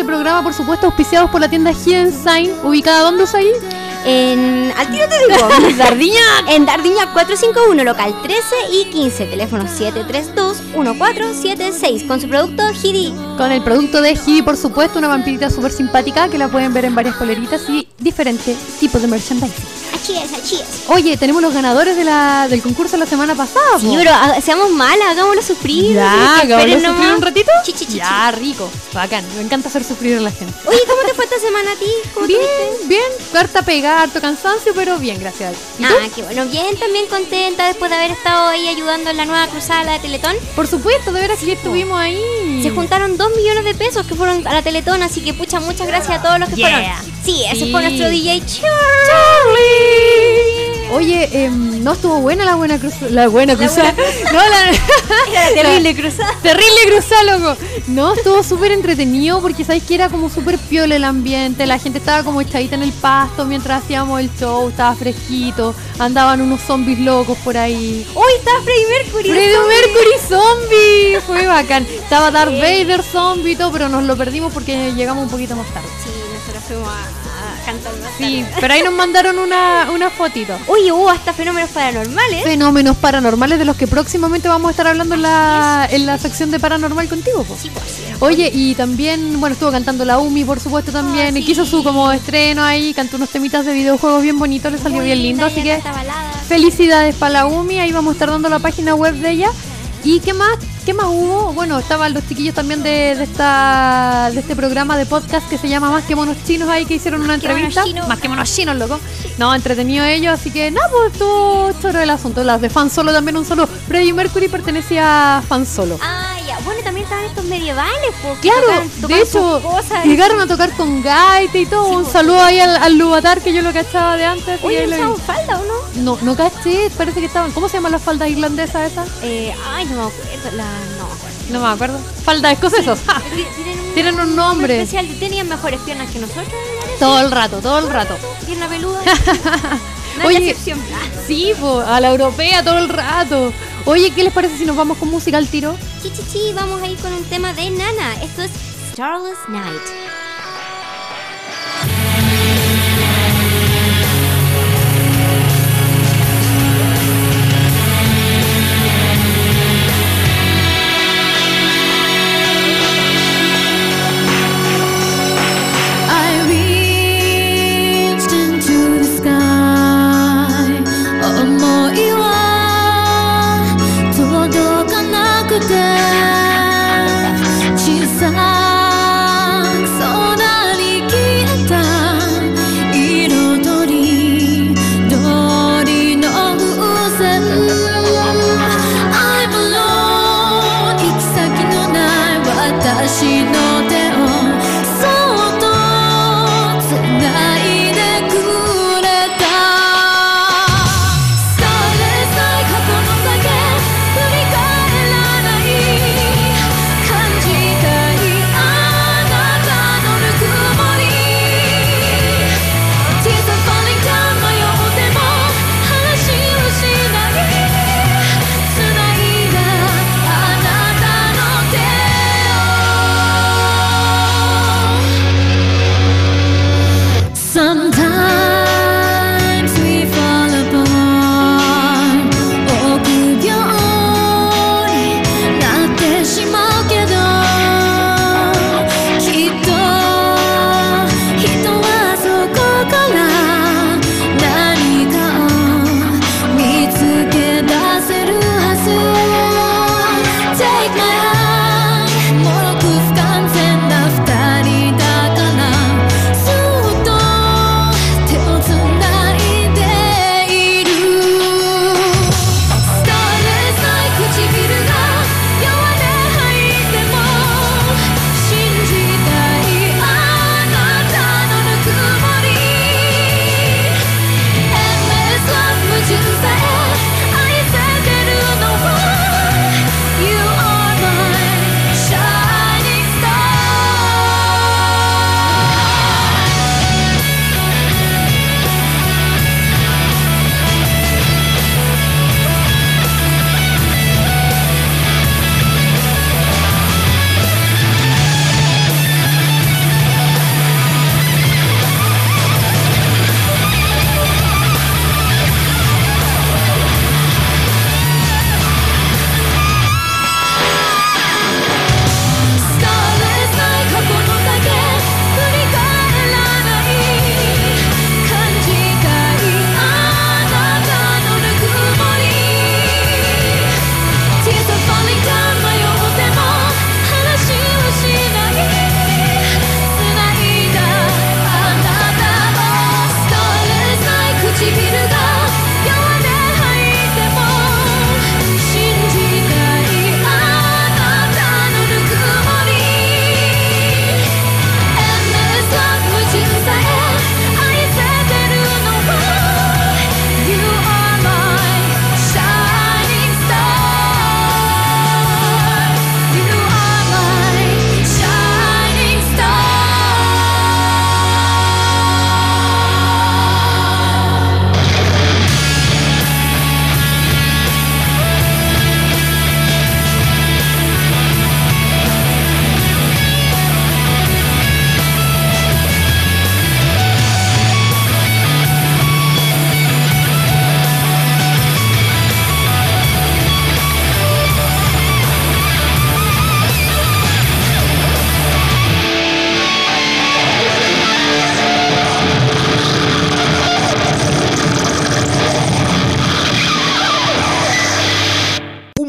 programa, por supuesto, auspiciados por la tienda Hidden Sign, ubicada ¿dónde es ahí? Al tiro te digo, en Dardiña 451, local 13 y 15, teléfono 732-1476, con su producto Hidi. Con el producto de Hidi, por supuesto, una vampirita súper simpática que la pueden ver en varias poleritas y diferentes tipos de merchandising. Achíes. Oye, tenemos los ganadores del concurso de la semana pasada. Sí, pero seamos malas, hagámoslo sufrir. Ya, hagámoslo sufrir un ratito. Chi. Ya, rico, bacán. Me encanta hacer sufrir a la gente. Oye, ¿cómo te fue esta semana a ti? Bien, harta pega, harto cansancio, pero bien, gracias a Dios. ¿Y tú? Qué bueno, bien, también contenta después de haber estado ahí ayudando en la nueva cruzada, la de Teletón. Por supuesto, de veras que estuvimos ahí. Se juntaron 2 millones de pesos que fueron a la Teletón, así que pucha, muchas gracias a todos los que fueron. Sí, ese fue nuestro DJ Charlie. Oye, no estuvo buena la buena cruzada. No, la terrible cruzada. Terrible cruzada, loco. No, estuvo súper entretenido porque sabéis que era como súper piola el ambiente. La gente estaba como echadita en el pasto mientras hacíamos el show, estaba fresquito. Andaban unos zombies locos por ahí. ¡Uy, estaba Freddie Mercury! Mercury zombie. Fue bacán. Estaba Darth Vader zombie y todo, pero nos lo perdimos porque llegamos un poquito más tarde. Sí, nosotros fuimos a cantar más tarde. Sí, pero ahí nos mandaron una fotito. Oye, hubo hasta fenómenos paranormales. Fenómenos paranormales de los que próximamente vamos a estar hablando en la sección de Paranormal contigo, po. Sí, pues. Oye, y también, bueno, estuvo cantando la Umi, por supuesto, también. Sí. Y quiso su como estreno ahí, cantó unos temitas de videojuegos bien bonitos, le salió bien lindo, así que felicidades para la Umi, ahí vamos a estar dando la página web de ella. ¿Y qué más hubo? Bueno, estaban los chiquillos también de este programa de podcast que se llama Más que Monos Chinos ahí, que hicieron una entrevista. Más que Monos Chinos, loco. No, entretenido ellos, así que nada, pues estuvo choro el asunto. Las de Fan Solo también un solo. Freddie Mercury pertenecía a Fan Solo. Ya. Bueno, también estaban estos medievales, pues. Claro, de hecho, llegaron a tocar con gaita y todo. Sí, un saludo ahí al Lubatar, que yo lo cachaba de antes. Oye, ¿usaban falda o no? No caché, parece que estaban. ¿Cómo se llaman las faldas irlandesas esas? No me acuerdo. Falda escocesos. Tienen un nombre especial. Tenían mejores piernas que nosotros. Todo el rato. Pierna peluda. Oye, sí, a la europea todo el rato. Oye, ¿qué les parece si nos vamos con música al tiro? Sí, vamos a ir con un tema de Nana. Esto es Starless Night. 小さ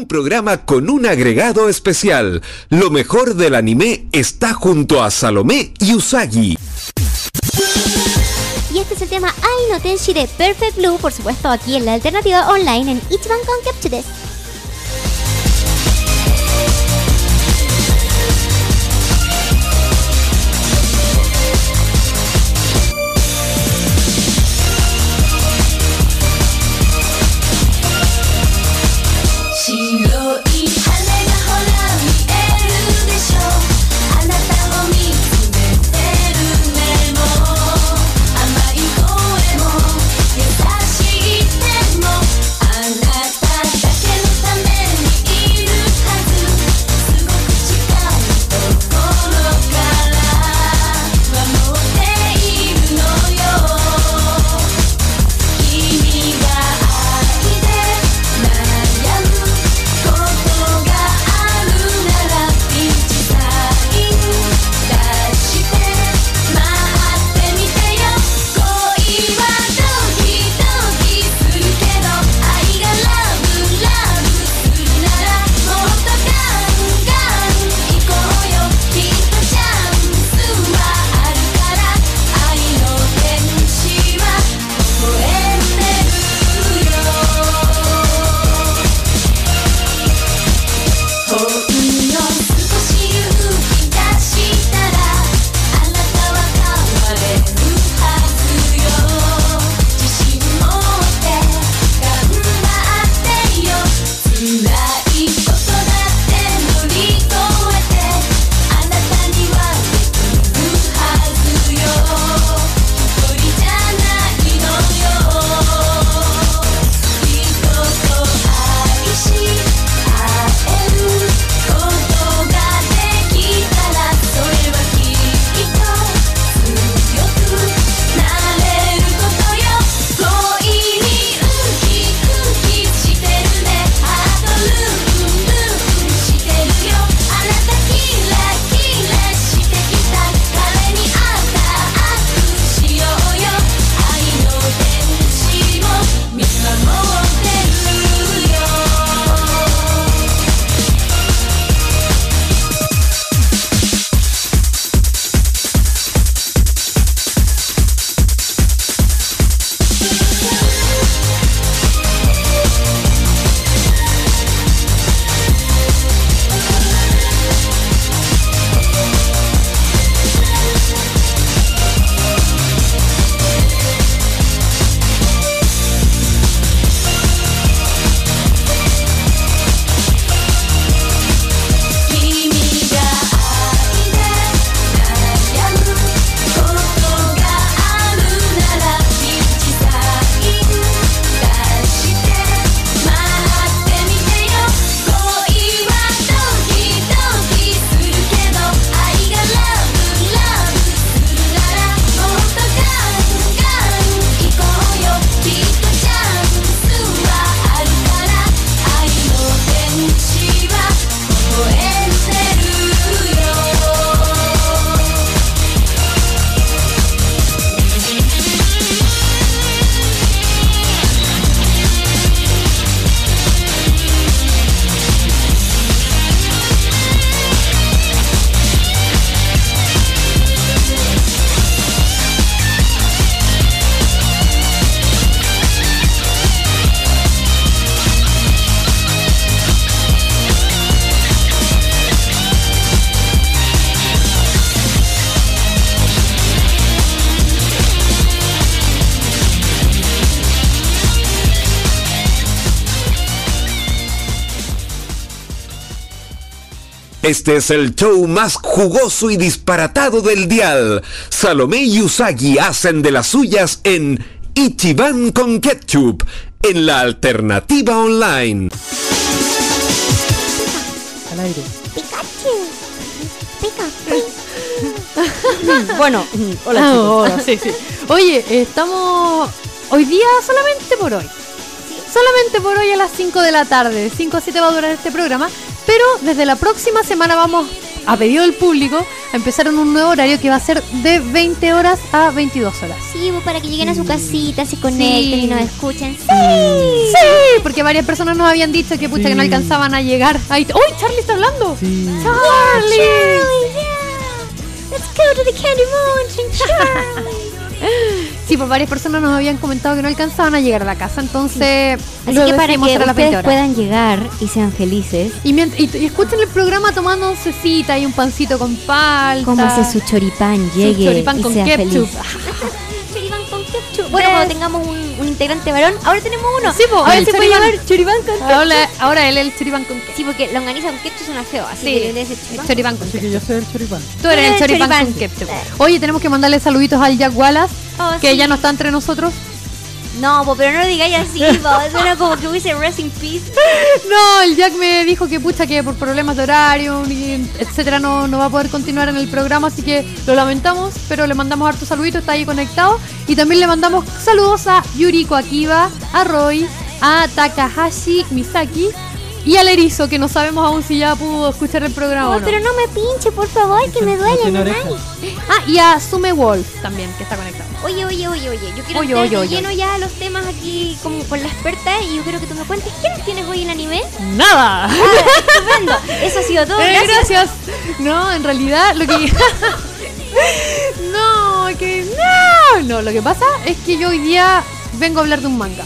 programa con un agregado especial. Lo mejor del anime está junto a Salomé y Usagi. Y este es el tema Ai no Tenshi de Perfect Blue, por supuesto aquí en la alternativa online en Ichiban Concept des. Este es el show más jugoso y disparatado del dial. Salomé y Usagi hacen de las suyas en Ichiban con Ketchup, en la alternativa online. Al aire. Pikachu. Bueno, hola chicos. Hola, sí. Oye, estamos hoy día solamente por hoy. Solamente por hoy a las 5 de la tarde. 5 a 7 va a durar este programa. Pero desde la próxima semana vamos, a pedido del público, a empezar en un nuevo horario que va a ser de 20 horas a 22 horas. Sí, pues para que lleguen a su casita, se conecten y nos escuchen. Sí, porque varias personas nos habían dicho que pucha que no alcanzaban a llegar. Ahí, ¡uy! Charlie está hablando. Sí. Charlie. Yeah. Let's go to the Candy Mountain, Charlie. Sí, pues varias personas nos habían comentado que no alcanzaban a llegar a la casa, entonces Así lo que para decidimos que hacer a las 20 ustedes horas. puedan llegar y sean felices, Y escuchen el programa tomando oncecita y un pancito con palta. cómase su choripán, llegue choripán y con sea ketchup. feliz. Choripán con ketchup. Bueno, cuando tengamos un integrante varón, ahora tenemos uno. Sí, pues, ahora el se puede choripán. llamar choripán con ketchup. Ahora él es el choripán con ketchup. Sí, porque longaniza con ketchup suena feo, así Sí, que debe ser el choripán. choripán con Así que ketchup. yo soy el choripán. Tú eres el el choripán choripán. con ketchup. Oye, tenemos que mandarle saluditos al Jack Wallace, Oh, que sí. ya no está entre nosotros. No, pero no lo digáis así, suena como que hubiese rest in peace. No, el Jack me dijo que pucha que por problemas de horario y etcétera no va a poder continuar en el programa, así que lo lamentamos, pero le mandamos harto saludito, está ahí conectado. Y también le mandamos saludos a Yuriko Akiba, a Roy, a Takahashi Misaki y al Erizo, que no sabemos aún si ya pudo escuchar el programa o no. Pero no me pinche, por favor, que me No duele tiene la oreja. nariz. Ah, y a Sume Wolf también, que está conectado. Oye, yo quiero Oye, estar oye, oye. lleno ya los temas aquí como con la experta y yo quiero que tú me cuentes quiénes tienes hoy en anime. ¡Nada! Estupendo. Eso ha sido todo, gracias. Gracias. No, en realidad lo que... No, lo que pasa es que yo hoy día vengo a hablar de un manga.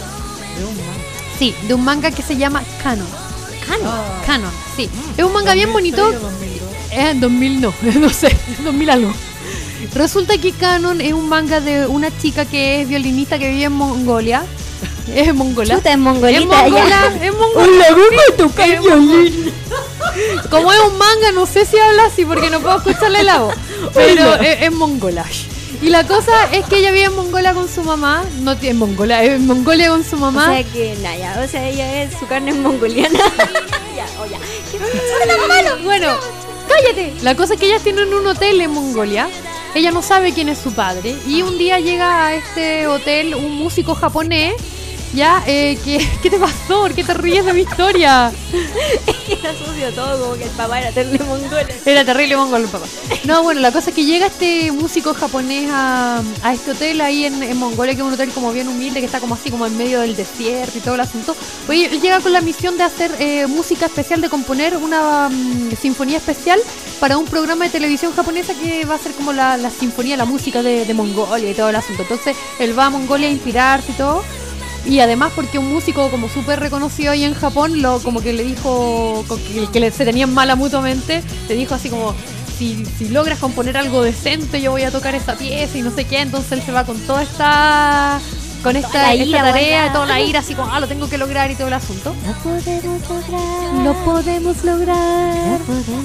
Sí, de un manga que se llama Canon. Canon, sí. Es un manga bien bonito. En 2000 no, no sé, 2000 algo. Resulta que Canon es un manga de una chica que es violinista que vive en Mongolia. Es mongola. Chuta, es mongolita. Es mongola, ya. es mongola. Es violín. Como es un manga, no sé si habla así porque no puedo escucharle la voz. Pero es mongola. Y la cosa es que ella vive en Mongolia con su mamá. No tiene Mongolia, es en Mongolia con su mamá. O sea que, nada, ya, o sea, ella es, su carne es mongoliana. Ya, o ya. Bueno, cállate. La cosa es que ellas tienen un hotel en Mongolia. Ella no sabe quién es su padre. Y un día llega a este hotel un músico japonés. Ya, ¿qué te pasó? ¿Por qué te ríes de mi historia? Era sucio todo, como que el papá era terrible mongol. Era terrible mongol el papá. No, bueno, la cosa es que llega este músico japonés a este hotel ahí en Mongolia, que es un hotel como bien humilde, que está como así como en medio del desierto y todo el asunto. Oye, él llega con la misión de hacer música especial, de componer una sinfonía especial para un programa de televisión japonesa que va a ser como la sinfonía, la música de Mongolia y todo el asunto. Entonces él va a Mongolia a inspirarse y todo. Y además porque un músico como súper reconocido ahí en Japón, como que le dijo que se tenían mala mutuamente, le dijo así como, si logras componer algo decente yo voy a tocar esta pieza y no sé qué. Entonces él se va con toda esta tarea, toda la ira, así como, lo tengo que lograr y todo el asunto. Lo podemos lograr.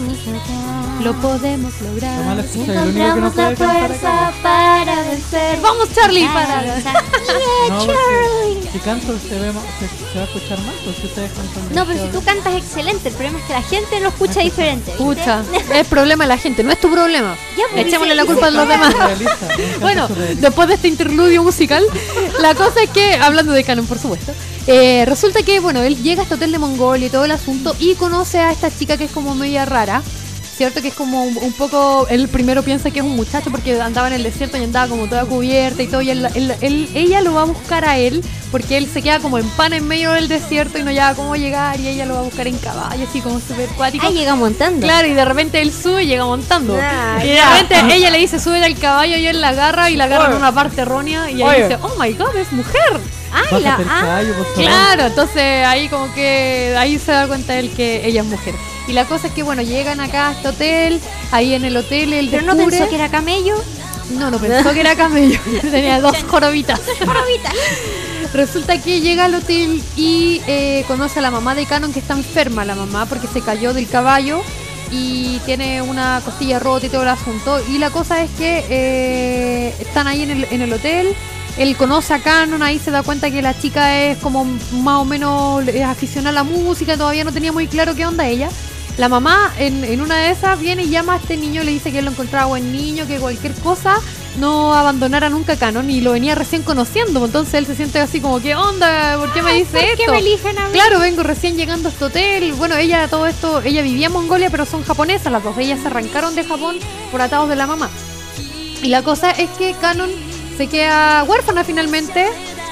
Lo podemos lograr. Lo malo es que soy el único que no puede cantar acá. para vencer. Vamos, Charlie, para. No, porque si canto se va a escuchar mal, pues si ustedes cantan. No, pero si tú cantas excelente, el problema es que la gente lo escucha diferente. ¿viste? Pucha, es problema de la gente, no es tu problema. Ya, pues, Echémosle la dice- culpa a los demás. Surrealista, me encanta Bueno, surrealista. después de este interludio musical, la cosa es que, hablando de Canon, por supuesto, resulta que, bueno, él llega a este hotel de Mongolia y todo el asunto y conoce a esta chica que es como media rara, ¿cierto? Que es como un poco, él primero piensa que es un muchacho porque andaba en el desierto y andaba como toda cubierta y todo, y ella lo va a buscar a él porque él se queda como en pana en medio del desierto y no llega cómo llegar, y ella lo va a buscar en caballo, así como súper cuático. Ah, llega montando. Claro, y de repente él sube y llega montando. Ah, Y de repente ella le dice, súbete al caballo, y él la agarra y la agarra en una parte errónea y ahí dice, oh my god, es mujer. Ay, Bájate el caballo, por favor. Claro, entonces ahí como que ahí se da cuenta él que ella es mujer. Y la cosa es que bueno, llegan acá a este hotel, ahí en el hotel él Pero no descubre... pensó que era camello. No pensó que era camello. Tenía 2 jorobitas. Jorobita. Resulta que llega al hotel y conoce a la mamá de Canon, que está enferma la mamá porque se cayó del caballo y tiene una costilla rota y todo el asunto. Y la cosa es que están ahí en el hotel. Él conoce a Canon, ahí se da cuenta que la chica es como más o menos aficionada a la música, todavía no tenía muy claro qué onda ella. la mamá en una de esas viene y llama a este niño, le dice que él lo encontraba buen niño, que cualquier cosa no abandonara nunca Canon, y lo venía recién conociendo. Entonces él se siente así como, ¿qué onda? ¿Por qué me dice ¿por esto? qué me eligen a mí? Claro, vengo recién llegando a este hotel. Bueno, ella vivía en Mongolia, pero son japonesas las dos. Ellas se arrancaron de Japón por atados de la mamá. Y la cosa es que Canon se queda huérfana finalmente,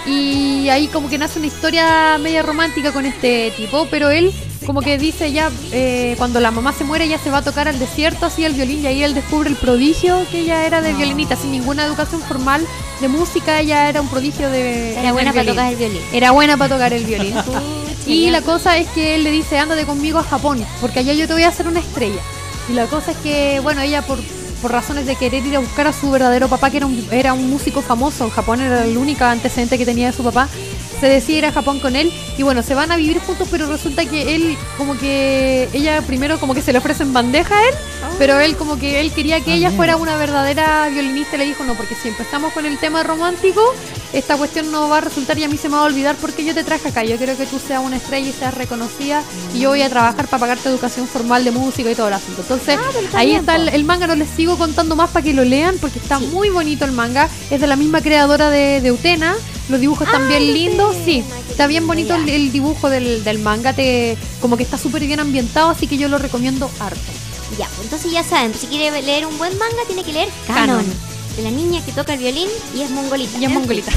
y ahí como que nace una historia media romántica con este tipo, pero él como que dice ya, cuando la mamá se muere, ella se va a tocar al desierto así el violín, y ahí él descubre el prodigio que ella era de violinista, sin ninguna educación formal de música. Ella era un prodigio Era buena para tocar el violín. Era buena para tocar el violín. Y la cosa es que él le dice, ándate conmigo a Japón, porque allá yo te voy a hacer una estrella. Y la cosa es que, bueno, ella por razones de querer ir a buscar a su verdadero papá, que era un músico famoso en Japón, era el único antecedente que tenía de su papá, se decide ir a Japón con él, y bueno, se van a vivir juntos, pero resulta que él, como que ella primero como que se le ofrece en bandeja a él, pero él como que él quería que ella fuera una verdadera violinista, y le dijo, no, porque si empezamos con el tema romántico, esta cuestión no va a resultar y a mí se me va a olvidar, porque yo te traje acá, yo quiero que tú seas una estrella y seas reconocida, y yo voy a trabajar para pagarte educación formal de música y todo el asunto. Entonces ahí está el manga, no les sigo contando más para que lo lean, porque está muy bonito el manga, es de la misma creadora de Utena. Los dibujos están bien lindos, sí, está bien bonito el dibujo del manga, como que está súper bien ambientado, así que yo lo recomiendo harto. Ya, pues entonces ya saben, si quiere leer un buen manga, tiene que leer Canon, de la niña que toca el violín y es mongolita. Y es mongolita.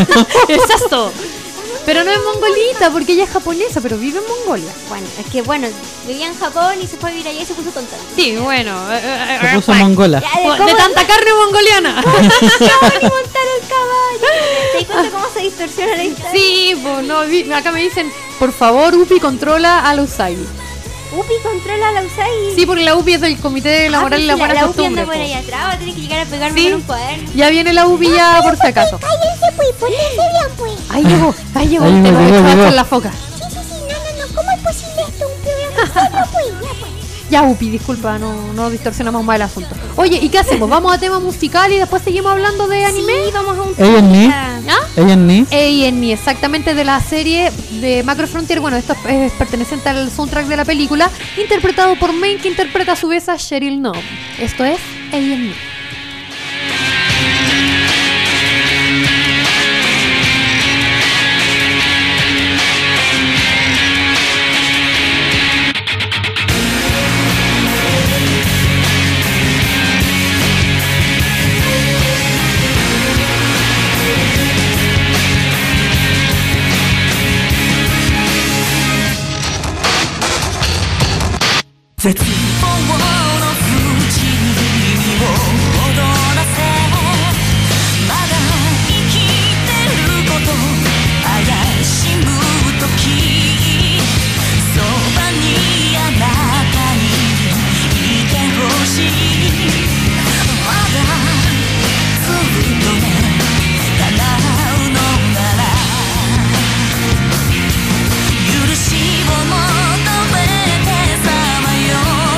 Exacto. Pero no es mongolita, porque ella es japonesa, pero vive en Mongolia. Bueno, es que vivía en Japón y se fue a vivir allá y se puso tonta. Sí, bueno. Se puso mongola. De tanta carne mongoliana. ¡Ni montar el caballo! ¿Te das cuenta cómo se distorsiona la historia? Sí, pues no, acá me dicen, por favor, Upi, controla a la Usagi. Upi controla a la Usagi. Sí, porque la Upi es del Comité Laboral y la Buena Upi Costumbre. anda por allá atrás, va a tener que llegar a pegarme Sí. con un cuaderno. Ya viene la Upi ya por si acaso. Cállense, pues, ponense bien, pues. Ahí llegó, Ahí te llegó, lo he llegó. hecho en la foca. Sí, no, ¿cómo es posible esto? Un programa serio, pues, ya, pues. Ya, Upi, disculpa, no distorsionamos más el asunto. Oye, ¿y qué hacemos? ¿Vamos a tema musical y después seguimos hablando de anime? Sí, vamos a un Ella en mí. ¿Ah? Ella en mí. A&E, exactamente, de la serie de Macro Frontier. Bueno, esto es perteneciente al soundtrack de la película, interpretado por Main, que interpreta a su vez a Cheryl Nome. Esto es A&E. 絶望の淵に身を踊らせまだ生きてること怪しむ時そばにあなたにいてほしいまだずっとね叶うのなら許しを求めてさまよ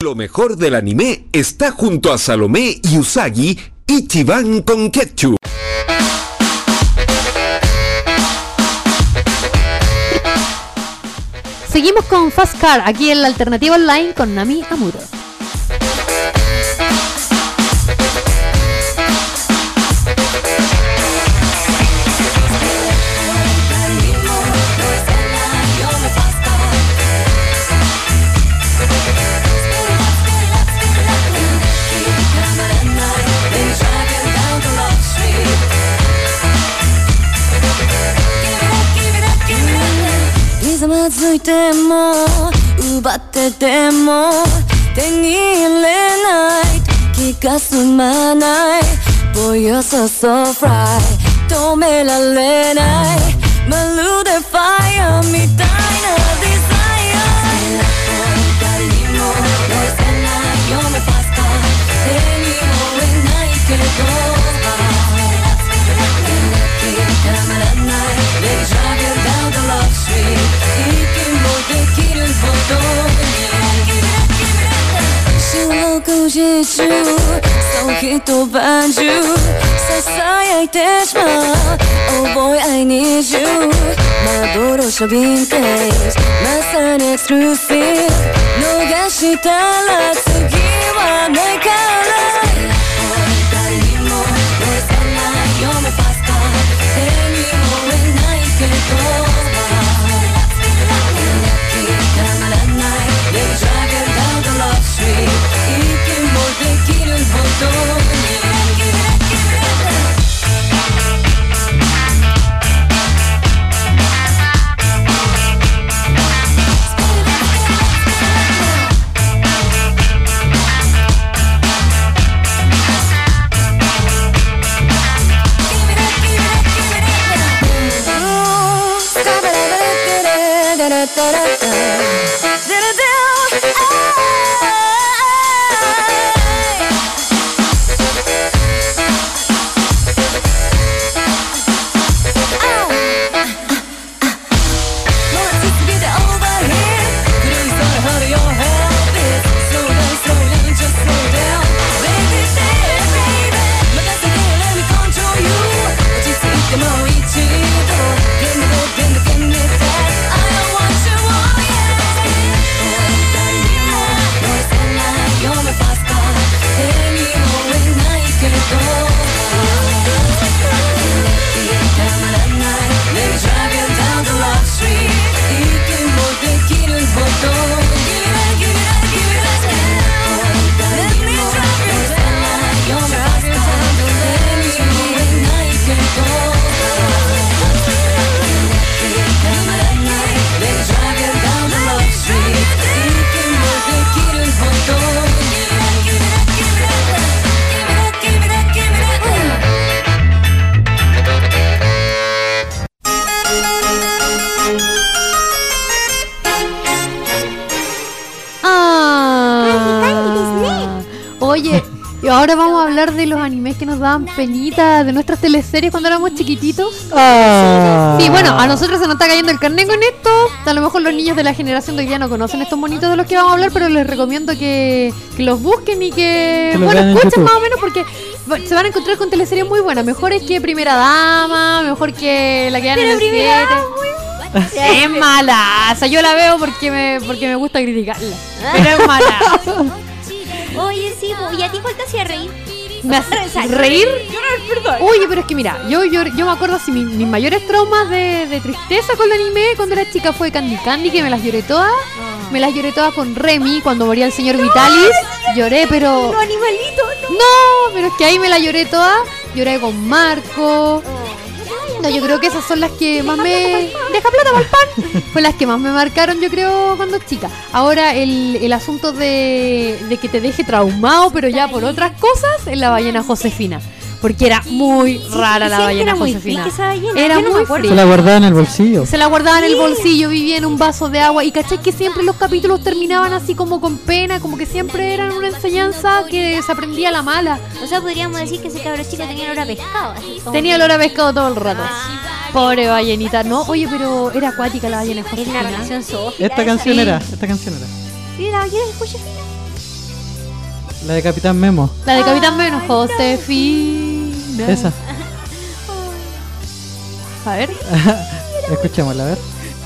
Lo mejor del anime está junto a Salomé y Usagi, Ichiban con Ketchup. Seguimos con Fast Car, aquí en la alternativa online con Nami Amuro. つまずいても奪ってても手に入れない気が済まない Boy you're so so fly 止められないまるでファイアみたいなデザイア誰にも寄せないようなファスタ手に負えないけどたまらない Let me drive you down the love street 息もできるほど四六時中そう一晩中囁いてしまう Oh boy I need you 幻のヴィンテージまさにエクスクルーシブ逃したら次はないから誰にも寄せないようなファスタ手に負えないけどたまらない Let me drive you down the love street 息もできるほど Oye, y ahora vamos a hablar de los animes que nos daban penita, de nuestras teleseries cuando éramos chiquititos. Sí, bueno, a nosotros se nos está cayendo el carnet con esto. A lo mejor los niños de la generación de hoy día no conocen estos monitos de los que vamos a hablar, pero les recomiendo que los busquen y que bueno, escuchen más o menos, porque se van a encontrar con teleseries muy buenas. Mejores que Primera Dama, mejor que la que dan en el 7. Es mala, o sea, yo la veo porque me gusta criticarla, pero es mala. Oye, sí, ¿y a ti cuál te hacía reír? ¿Me hace reír? Oye, pero es que mira, yo me acuerdo así, mis mayores traumas de tristeza con el anime cuando era chica fue Candy Candy, que me las lloré todas. Me las lloré todas con Remy cuando moría el señor Vitalis. Lloré, pero... No, animalito, no. No, pero es que ahí me las lloré todas. Lloré con Marco. No, yo creo que esas son las que más me... ¡Deja plata para el pan! Fue las que más me marcaron, yo creo, cuando chica. Ahora, el asunto de que te deje traumado, pero ya por otras cosas, es la ballena Josefina. Porque era muy rara la ballena Josefina. Era muy fuerte. Se la guardaba en el bolsillo. Se la guardaba en el bolsillo, vivía en un vaso de agua. Y caché que siempre los capítulos terminaban así como con pena, como que siempre eran una enseñanza que se aprendía a la mala. O sea, podríamos decir que ese cabrón chico tenía olor a pescado. Así como... Tenía olor a pescado todo el rato. Pobre ballenita, no. Oye, pero era acuática la ballena Josefina. Es una relación zoofílica. Esta canción era. ¿Y la ballena de Josefina? La de Capitán Memo. La de Capitán Memo, Josefina. Esa. A ver. Escuchémosla, a ver.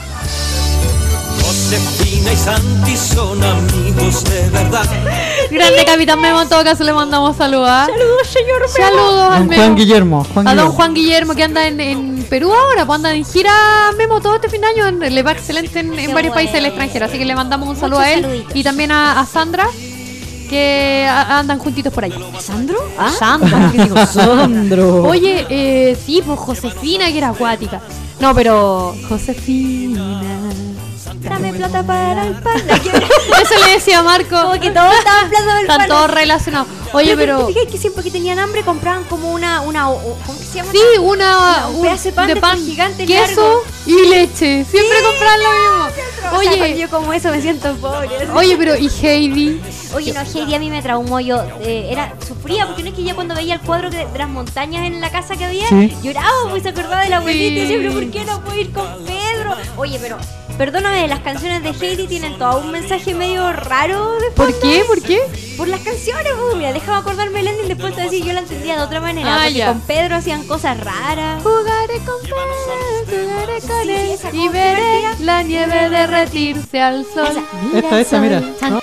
Josefina y Santi son amigos de verdad. Grande Capitán Memo, en todo caso le mandamos saludar. Saludos, señor Memo. Saludos al Don Memo. Juan Guillermo. A don Juan Guillermo que anda en Perú ahora, pues anda en gira Memo todo este fin de año, le va excelente en varios países del extranjero, así que le mandamos un saludo a él saluditos. y también a Sandra, que andan juntitos por allá. ¿Sandro? Sandra, ¿qué digo? Sandro. Oye, sí, pues Josefina, que era acuática. No, pero Josefina. Dame plata para el pan. Eso le decía a Marco. Como que todos estaban plata del pan. Están todos relacionados. Oye, pero... Fíjate que siempre que tenían hambre compraban como una ¿cómo que se llama? Sí, un pedazo de pan gigante, queso largo. y leche. Siempre compran lo mismo. Oye, yo como eso me siento pobre. Oye, pero ¿y Heidi? Oye, no, Heidi a mí me traumó. Yo sufría porque no es que ya cuando veía el cuadro de las montañas en la casa que había, Sí. lloraba, pues se acordaba de la abuelita y Sí. decía, pero ¿por qué no puedo ir con Pedro? Oye, pero perdóname, las canciones de Heidi tienen todo un mensaje medio raro de fondo. ¿Por qué? ¿Por qué? Por las canciones, pues, mira, déjame acordarme el ending después de decir, yo la entendía de otra manera. Ah, Porque ya. con Pedro hacían cosas raras. Jugaré con Pedro, jugaré con Sí, él esa y cosa veré divertida. la nieve derretirse al sol. Esta, mira. ¿no?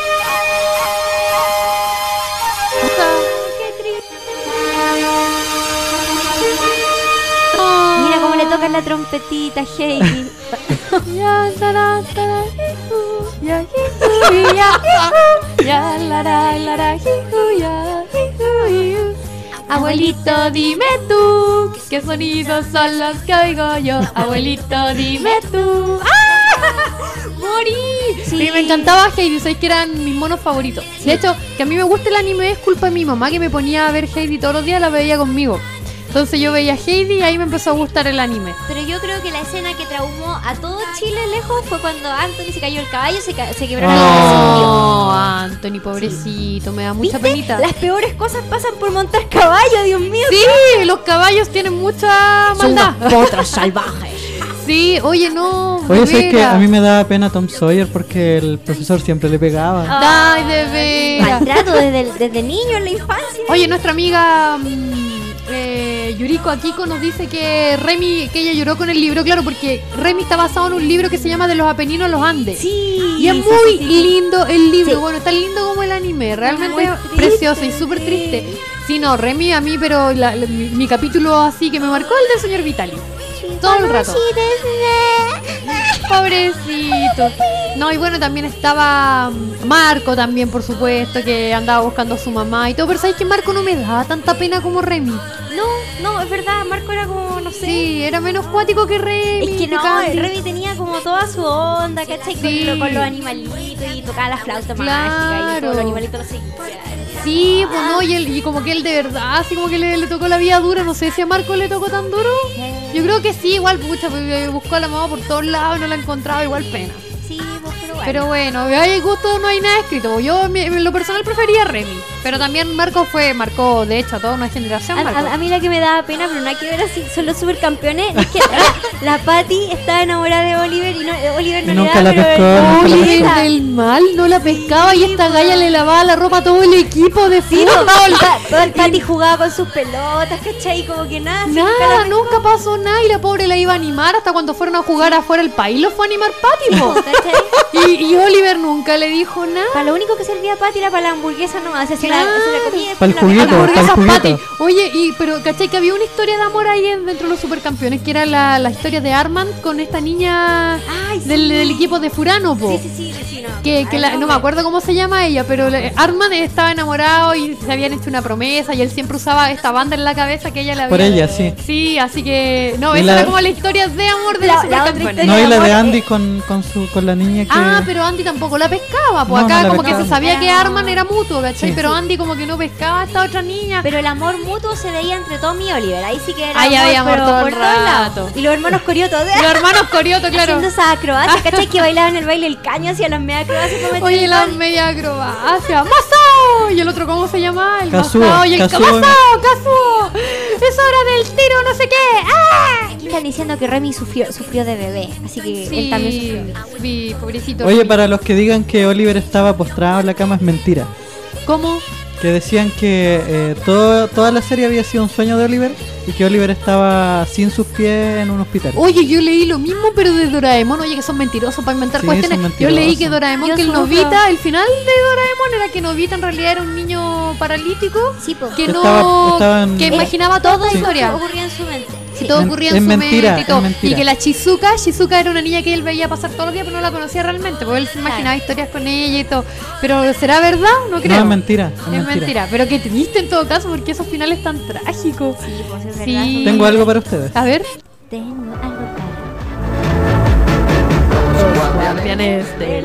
Mira cómo le tocan la trompetita a Heidi. Ya, tará, tará, jijú, ya, jijú, ya, jijú, ya, lara, jijú, ya, jijú, jijú. Abuelito, dime tú, ¿qué sonidos son los que oigo yo? Abuelito, dime tú. ¡Ah! ¡Morí! Sí. Y me encantaba Heidi, sabéis que eran mis monos favoritos. De hecho, que a mí me gusta el anime es culpa de mi mamá, que me ponía a ver Heidi todos los días, la veía conmigo. Entonces yo veía Heidi y ahí me empezó a gustar el anime. Pero yo creo que la escena que traumó a todo Chile lejos fue cuando Anthony se cayó el caballo, se quebró la cabeza. Oh, Anthony, pobrecito, me da mucha penita. Las peores cosas pasan por montar caballo, Dios mío. Sí, los caballos tienen mucha maldad. Potros salvajes. Sí, oye, no. Oye, de ¿sabes que veras. a mí me daba pena Tom Sawyer porque el profesor siempre le pegaba? Ay, de veras. Maltrato desde niño en la infancia. Oye, nuestra amiga Yuriko Akiko nos dice que Remy, que ella lloró con el libro, claro, porque Remy está basado en un libro que se llama De los Apeninos a los Andes. Sí. Y es sí, muy sí, sí. lindo el libro, Sí. bueno, tan lindo como el anime, realmente Muy es triste. precioso y súper triste. Sí, no, Remy a mí, pero mi capítulo así que me marcó el del señor Vitali. Todo el rato. Pobrecito. No, y bueno, también estaba Marco también, por supuesto, que andaba buscando a su mamá y todo, pero ¿sabes que Marco no me daba tanta pena como Remy? No, es verdad, Marco era como, no sé. Sí, era menos cuático que Remy. Es que no, Candy. Remy tenía como toda su onda, ¿cachai? Sí. Con los animalitos y tocaba la flauta mágica y Claro. todos los animalitos lo seguían. Sí, pues no, y como que él de verdad, así como que le tocó la vida dura, no sé si a Marco le tocó tan duro. Yo creo que sí, igual, pucha, porque buscó a la mamá por todos lados y no la encontraba, igual pena. Sí, pues, pero bueno. Pero bueno, hay gusto, no hay nada escrito. Yo en lo personal prefería a Remy, pero también Marco marcó de hecho a toda una generación. Marco. A mí la que me daba pena, pero nada que ver así, son los supercampeones, es que la Patty estaba enamorada de Oliver y Oliver no Y le nunca daba, la pero pescó, nunca la Oliver pescó. del mal no la pescaba y esta galla le lavaba la ropa a todo el equipo de Sí, fútbol. Patty jugaba con sus pelotas, ¿cachai? Como que nada. así, Nada, nunca pasó nada y la pobre la iba a animar hasta cuando fueron a jugar afuera del país. Lo fue a animar Patty, po. ¿cachai? Y Oliver nunca le dijo nada. Para lo único que servía Patty era para la hamburguesa nomás, se hacía Claro. la comida. Para el la juguito, regalaban. para el Hamburguesas juguito. Patty. Oye, pero ¿cachai? Que había una historia de amor ahí dentro de los supercampeones, que era la historia de Armand con esta niña Ay, sí. del equipo de Furano, po. Sí, no. Que Ay, no me acuerdo cómo se llama ella, pero Armand estaba enamorado y se habían hecho una promesa y él siempre usaba esta banda en la cabeza que ella le había... Por ella, sí. Sí, así que... No, Y esa la- era como la historia de amor de La- los la otra supercampeones. historia- No, y la de amor, Andy con la niña que... Ah, pero Andy tampoco la pescaba, pues No, acá no la como que pescaba. se sabía que Era- Armand era mutuo, ¿cachai? Sí. Pero Andy como que no pescaba a esta otra niña. Pero el amor mutuo se veía entre Tommy y Oliver. Ahí sí que era Ahí había amor pero todo el por todos lados. rato. Y los hermanos Corioto Los hermanos Corioto, claro. haciendo esa acrobacia, ¿cachai? Que bailaban el baile el caño hacia las media acrobacias para meter Oye, el la gol. media acrobacia. ¡Masao! ¿Y el otro cómo se llama? El Kazuo, Masao y el Kazuo. Masao, Kazuo. Es hora del tiro, no sé qué. ¡Ah! Están diciendo que Remy sufrió de bebé, así que él también sufrió. Sí, pobrecito. Oye, para los que digan que Oliver estaba postrado en la cama, es mentira. ¿Cómo? Que decían que toda la serie había sido un sueño de Oliver y que Oliver estaba sin sus pies en un hospital. Oye, yo leí lo mismo, pero de Doraemon. Oye, que son mentirosos para inventar Sí, cuestiones. son Yo mentirosos. leí que Doraemon, Yo que el sufro. Novita, el final de Doraemon era que Novita en realidad era un niño paralítico Sí, po. que Que no estaba en- que imaginaba toda la Sí. historia. Ocurrió en su mente. Que todo ocurría en Es su mentira, mente y todo. es mentira. Y que la Shizuka era una niña que él veía pasar todos los días, pero no la conocía realmente, porque él se imaginaba historias con ella y todo. Pero ¿será verdad? No creo. No, es mentira. Es mentira. Pero que triste en todo caso, porque esos finales tan trágicos. Sí, pues es Sí. verdad. Tengo algo para ustedes. A ver. Tengo algo para. Guardianes del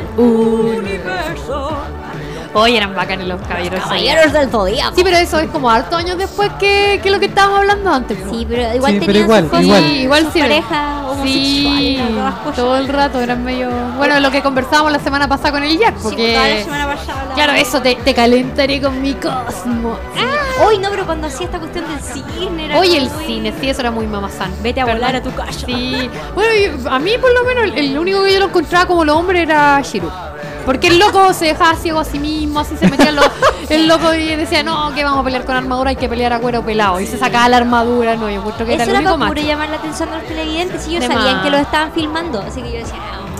universo. Hoy eran bacanes los caballeros. Caballeros del Zodíaco. Sí, pero eso es como hartos años después que lo que estábamos hablando antes. Sí, pero igual Sí, tenían pero igual, sus cosas, igual. Sí, igual sus sí. pareja Sí, homosexual, todas las cosas. todo el rato eran medio... Bueno, lo que conversábamos la semana pasada con el Jack, Sí, toda la porque... semana pasada hablaba. Claro, eso, te calentaré con mi cosmo. Hoy no, pero cuando hacía esta cuestión del cine era Oye, el muy- cine, sí, eso era muy mamazán. Vete a volar Perdón. a tu casa. Sí. Bueno, y a mí por lo menos el único que yo lo encontraba como los hombres era Shiru. Porque el loco se dejaba ciego a sí mismo, así se metía el loco y decía, no, que vamos a pelear con armadura, hay que pelear a cuero pelado. Y se sacaba la armadura, no, yo encuentro que Eso era el era único para puro macho. llamar la atención de los televidentes y ellos De sabían más. que lo estaban filmando. Así que yo decía,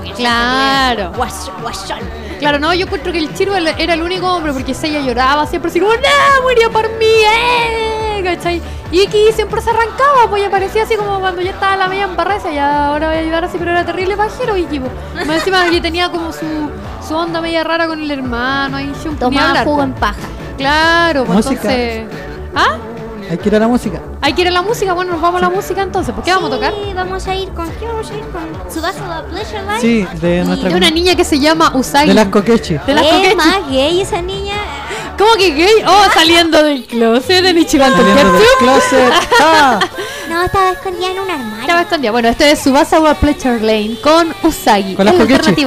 Claro. Guasón. Claro, no, yo encuentro que el Chiru era el único hombre porque ella lloraba siempre así como, no, murió por mí, ¿cachai? Y Iki siempre se arrancaba, pues y aparecía así como cuando ya estaba la media embarrada, decía, ya ahora voy a ayudar así, pero era terrible pajero Iki, pues. Más encima que tenía como su onda media rara con el hermano, ahí se ponía a Tomaba hablar, jugo pues. en paja. Claro, pues Música. entonces... ¿Ah? Hay que ir a la música. Hay que ir a la música, bueno, nos vamos a la música entonces, ¿por qué vamos a tocar? Sí, vamos a ir con. ¿Qué vamos a ir con? Tsubasa Pleasure Life. Sí, de Y nuestra De una niña que se llama Usagi. de las Kokechi. De las Es Kokechi. más gay esa niña. ¿Cómo que gay? Oh, saliendo del closet de Nichiban Saliendo del Tonkatsu. closet. ¡Ah! No, estaba escondida en un armario. Estaba escondida. Bueno, esto es Tsubasa Wa Pleasure Lane con Usagi. Con las el Kokechi. alternativo.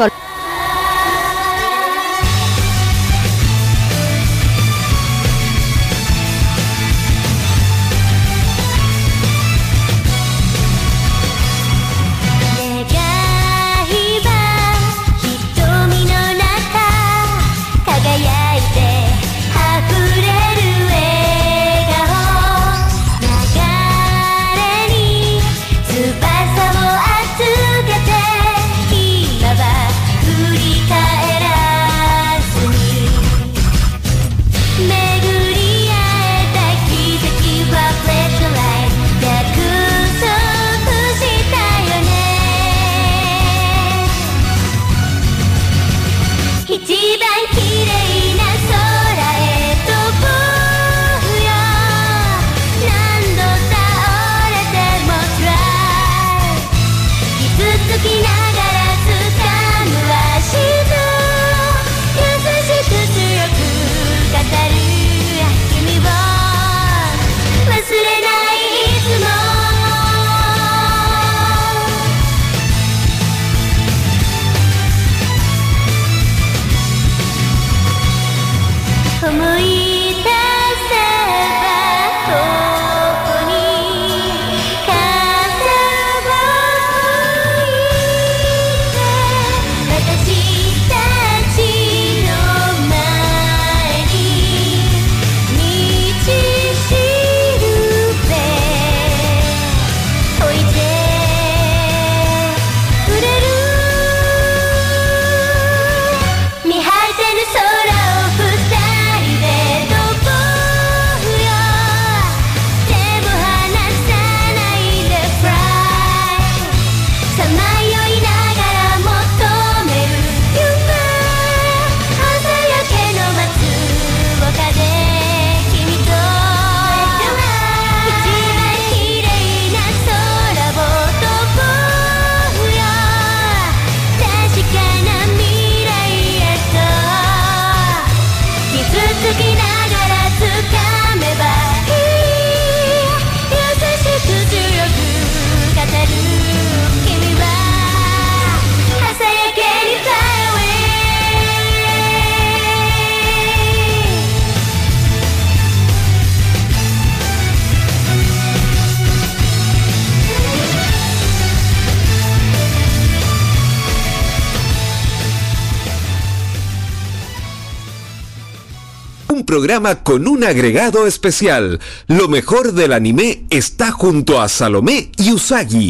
「 un programa con un agregado especial. Lo mejor del anime está junto a Salomé y Usagi.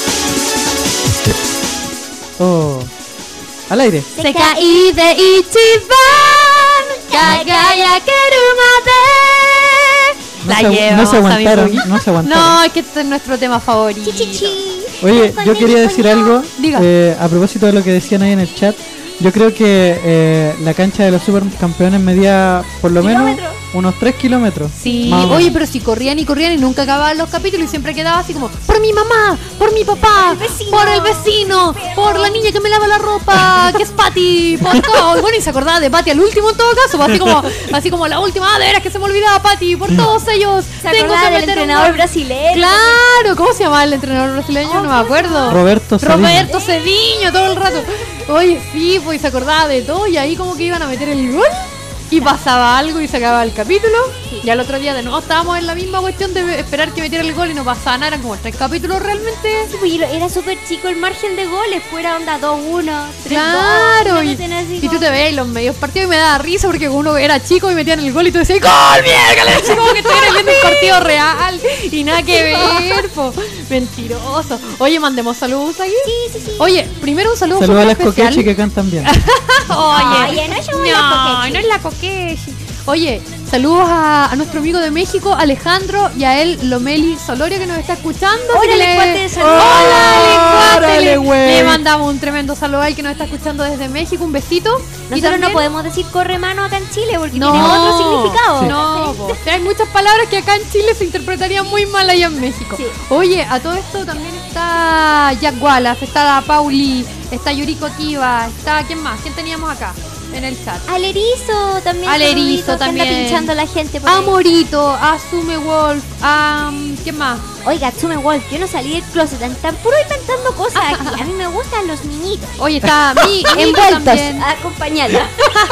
Oh. Al aire. Sekai de Ichiban Kagaya Kerumate. No se aguantaron. No, es que este es nuestro tema favorito. Chichichi. Oye, yo quería decir algo. Diga. A propósito de lo que decían ahí en el chat. Yo creo que la cancha de los supercampeones medía por lo menos unos 3 kilómetros. Sí, Más o oye, menos. pero si corrían y nunca acababan los capítulos y siempre quedaba así como, por mi mamá, por mi papá, por el vecino, por la niña que me lava la ropa, que es Patty, por todo. Y bueno, y se acordaba de Patty al último en todo caso, así como la última, de veras que se me olvidaba Patty, por todos ellos. Se acordaba del meter un entrenador gol. brasileño. Claro, ¿cómo se llamaba el entrenador brasileño? No me acuerdo. Roberto Cediño, todo el rato. Oye, sí, pues se acordaba de todo y ahí como que iban a meter el gol y pasaba algo y se acababa el capítulo. Y al otro día de nuevo estábamos en la misma cuestión de esperar que metiera el gol y no pasaba nada. Eran como 3 capítulos realmente. Sí, pues, y era súper chico el margen de goles, fuera onda 2-1, 3-2. Claro, una y cuestión así tú como- te veías los medios partidos y me daba risa porque uno era chico y metían el gol y tú decías ¡gol, mierda! Así como que estuviera viendo un partido real y nada que ver, po. Mentiroso. Oye, mandemos saludos aquí. Sí. Oye, primero un saludo Saludos a las súper especial. Kokechi que cantan bien. Oye, no es la Kokechi. no es la Kokechi. Oye, saludos a nuestro amigo de México, Alejandro, y a él, Lomeli Solorio, que nos está escuchando. Órale, Así que cuate, saludos. ¡Hola, Órale, le güey. mandamos un tremendo saludo a él que nos está escuchando desde México. Un besito. Y Nosotros también- no podemos decir corre mano acá en Chile porque No. tiene otro significado. No, po. O sea, hay muchas palabras que acá en Chile se interpretarían muy mal allá en México. Sí. Oye, a todo esto también está Jack Wallace, está la Pauli, está Yuriko Kiva, está... ¿Quién más? ¿Quién teníamos acá en el chat? Al Erizo también. Al Erizo saludito, que anda también. pinchando a la gente. por ahí. Amorito, Asume Wolf, ¿quién más? Oiga, Tsume Wolf, yo no salí del closet, tan puro inventando cosas aquí. A mí me gustan los niñitos. Oye, está Miku Envueltos. también, Acompañarla.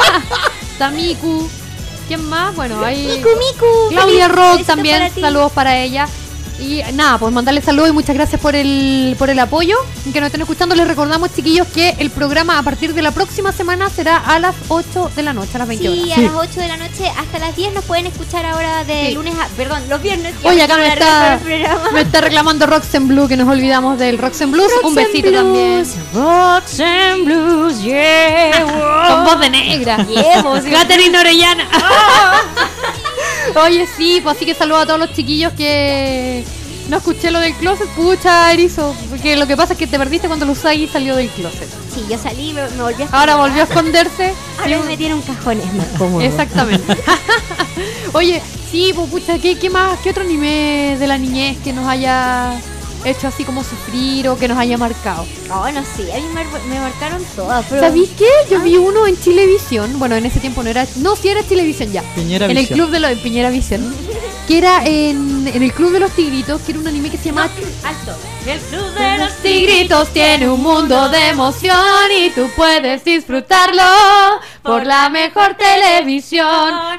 está Miku. ¿Quién más? Bueno, ahí... Miku. Claudia feliz- Rock besitos también, para ti. saludos para ella. Y nada, pues mandarles saludos y muchas gracias por el apoyo que nos estén escuchando. Les recordamos, chiquillos, que el programa a partir de la próxima semana será a las 8 de la noche, a las 20 Sí, horas. a las 8 de la noche hasta las 10 nos pueden escuchar ahora de Sí. lunes a... Perdón, los viernes. ya Oye, acá me me alargué está, con el programa. me está reclamando Roxen Blue, que nos olvidamos del Roxen Blues. Un besito también. Roxen Blues, yeah. Con voz de negra. Yeah, pues, Catherine Orellana. Oye, sí, pues así que saludo a todos los chiquillos que no escuché lo del closet. Pucha, Erizo, porque lo que pasa es que te perdiste cuando Lusagi salió del closet. Sí, yo salí, me volví a Ahora volvió a esconderse. Ahora me metieron cajones más. Cómodo. Exactamente. Oye, sí, pues pucha, ¿qué más? ¿Qué otro anime de la niñez que nos haya hecho así como sufrir o que nos haya marcado? Oh, no sé, a mí me marcaron todas. Pero... ¿Sabís qué? Yo vi uno en Chilevisión. Bueno, en ese tiempo no era. No, sí era Chilevisión ya. Piñera En el Visión. club de los. En Piñera Visión. Que era en el club de los tigritos, que era un anime que se llama. Alto. El club de los tigritos tiene un mundo de emoción y tú puedes disfrutarlo por la mejor televisión. ¡Ah!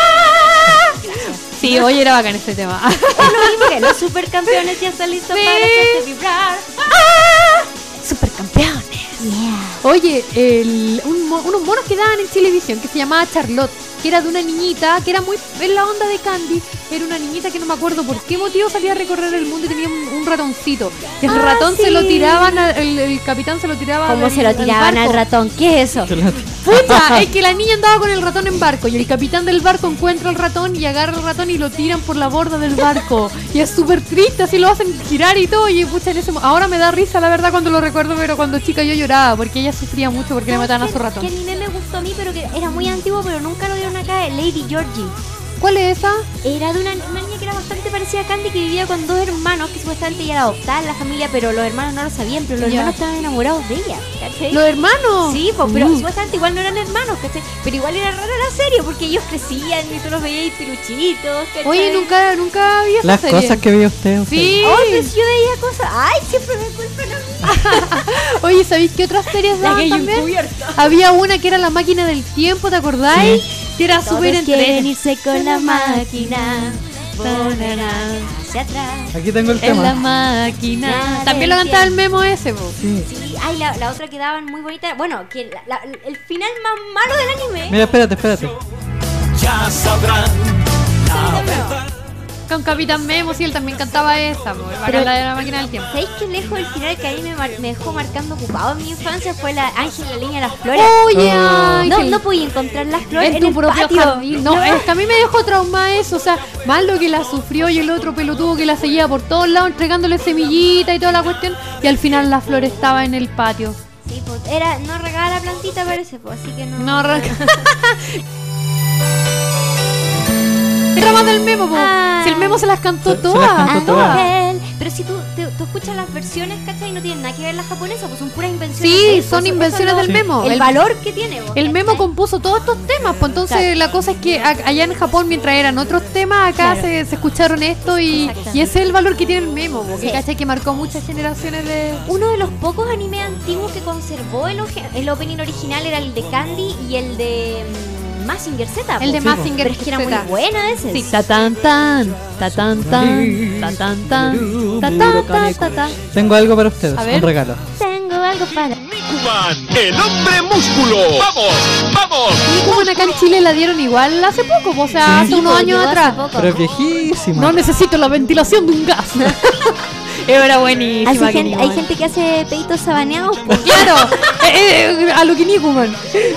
Sí, oye, era bacán este tema. Que los supercampeones ya están listos Sí. para hacerte vibrar. Supercampeones. Yeah. Oye, unos monos que daban en Chilevisión que se llamaba Charlotte, que era de una niñita que era muy en la onda de Candy. Era una niñita que no me acuerdo por qué motivo salía a recorrer el mundo y tenía un ratoncito. Que el ratón se lo sí. tiraban, el capitán se lo tiraba. ¿Cómo se lo tiraban al barco. ratón? ¿Qué es eso? Pucha, es que la niña andaba con el ratón en barco y el capitán del barco encuentra al ratón y agarra al ratón y lo tiran por la borda del barco. Y es súper triste, así lo hacen girar y todo. Y pucha, ahora me da risa la verdad cuando lo recuerdo, pero cuando chica yo lloraba porque ella sufría mucho porque le mataban a su ratón. Que anime me gustó a mí, pero que era muy antiguo, pero nunca lo dieron acá, Lady Georgie. ¿Cuál es esa? Era de una niña que era bastante parecida a Candy, que vivía con dos hermanos que supuestamente ella la adoptaba en la familia, pero los hermanos no lo sabían, pero los Ya. hermanos estaban enamorados de ella, ¿cachai? ¿Los hermanos? Sí, pues, pero supuestamente igual no eran hermanos, ¿cachai? Pero igual era rara la serie, porque ellos crecían y tú los veías peluchitos, ¿cachai? Oye, nunca vi esa Las serie. cosas que veía usted. Sí. Oh, pues yo veía cosas. Ay, siempre me culpan a mí. Oye, ¿sabéis qué otras series La daban que yo también? encubierta. Había una que era La Máquina del Tiempo, ¿te acordáis? Que era súper Todos quieren entretenida. irse con la máquina, volverán hacia atrás. Aquí tengo el En la tema. máquina. También lo cantaba el Memo ese, po. Sí. Sí, ay, la otra que daban muy bonita. Bueno, que el final más malo del anime. Mira, espérate. ya sabrán la verdad. Con Capitán Memo, sí, él también cantaba esa, pues, Pero- la de la máquina del tiempo. ¿Sabéis que lejos el final que a mí me dejó marcando ocupado en mi infancia fue la Ángel, la leña de las flores? Oye, Oh. Ángel. No podía encontrar las flores En en tu el propio patio. jardín. No, es que a mí me dejó traumada eso. O sea, más lo que la sufrió y el otro pelotudo que la seguía por todos lados entregándole semillita y toda la cuestión. Y al final la flor estaba en el patio. Sí, pues, era, no regaba la plantita parece, pues, así que no. No, Era más del Memo, po. Ah. Si el Memo se las cantó Se las todas. cantó todas. Ángel. Pero si tú escuchas las versiones, ¿cachai? No tienen nada que ver las japonesas, pues son puras invenciones. Sí, de él, son pues, invenciones eso es del lo- Memo. El El- valor que tiene, pues, El Memo ¿cachai? compuso todos estos temas, pues entonces Claro. la cosa es que allá en Japón, mientras eran otros temas, acá Claro. se escucharon esto y Exactamente. ese es el valor que tiene el Memo, porque Sí. ¿cachai? Que marcó muchas generaciones de... Uno de los pocos animes antiguos que conservó el opening original era el de Candy y el de Mazinger Z. El de po. Mazinger Pero es que era muy Z. buena ese. Sí, ta tan tan, ta tan tan, ta tan tan, ta tan tan, ta tan. Tengo algo para ustedes, A ver. un regalo. Tengo algo para. Nikuman, el hombre músculo. ¡Vamos, vamos! Y como acá en Chile la dieron igual hace poco, o sea, hace unos años llegó hace atrás. poco. Pero es viejísima. No necesito la ventilación de un gas. Era buenísima. Hay gente, Kinnikuman. hay gente que hace peitos sabaneados. po. Claro, a lo Kinnikuman.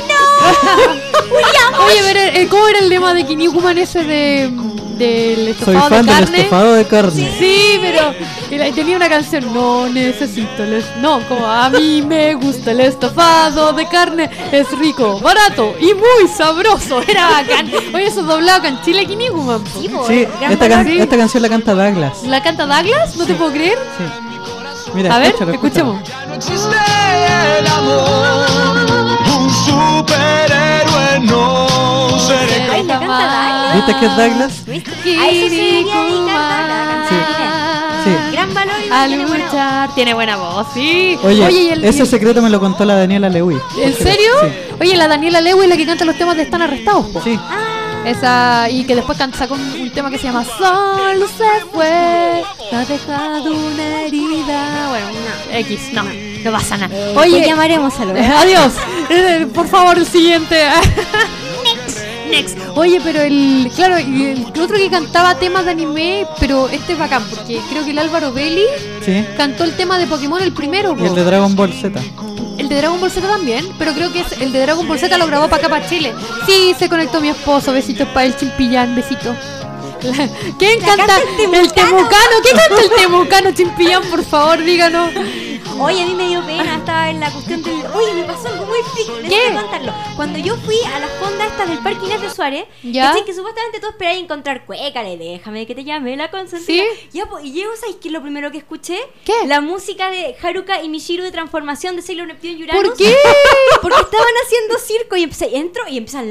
¡No! Oye, pero ¿cómo era el lema de Kinnikuman ese del Soy estofado fan de del carne? estofado de carne. Sí, pero tenía una canción, no necesito no, como a mí me gusta el estofado de carne, es rico, barato y muy sabroso, era bacán. Oye, eso doblado acá en Chile, Kinnikuman. po. Sí, po, Sí, gran esta, valor. sí. esta canción la canta Douglas. ¿La canta Douglas? ¿No te puedo creer? Sí. Mira, A ver, escúchalo, escuchemos. No existe el amor, un superhéroe no seré. Ay, la canta Douglas. ¿Viste que es Douglas? ¿Viste? A eso se debería dedicar Douglas. Sí. Sí. Gran valor y A tiene buena voz. luchar. Tiene buena voz, sí. Oye, y el- ese secreto me lo contó la Daniela Lewis. ¿En serio? Sí. Oye, la Daniela Lewis es la que canta los temas de Están Arrestados, po. Sí. Esa, y que después sacó un tema que se llama Solo se fue, no ha dejado una herida. Bueno, no pasa nada. Oye, Oye, llamaremos a lo adiós. Por favor, el siguiente. Next. Oye, pero claro, y el otro que cantaba temas de anime, pero este es bacán, porque creo que el Álvaro Belli Sí. cantó el tema de Pokémon el primero, Y el po. de Dragon Ball Z. El de Dragon Ball Z también, pero creo que el de Dragon Ball Z lo grabó para acá, para Chile. Sí, se conectó mi esposo, besitos para el Chimpillán, besitos. ¿Quién canta canta el el Temucano? ¿Quién canta el Temucano, Chimpillán? Por favor, díganos. Oye, a mí me dio pena, estaba en la cuestión del... Oye, me pasó algo muy freak, necesito contarlo. Cuando yo fui a las fondas estas del Parque Inés de Suárez, ¿Ya? ¿cachai? Que supuestamente tú esperabas encontrar cuécale, déjame que te llame la consentida. ¿Sí? Ya, pues, y llego, ¿sabes qué es lo primero que escuché? ¿Qué? La música de Haruka y Michiru de transformación de Sailor Neptune y Uranus. ¿Por qué? Porque estaban haciendo circo y entro y empiezan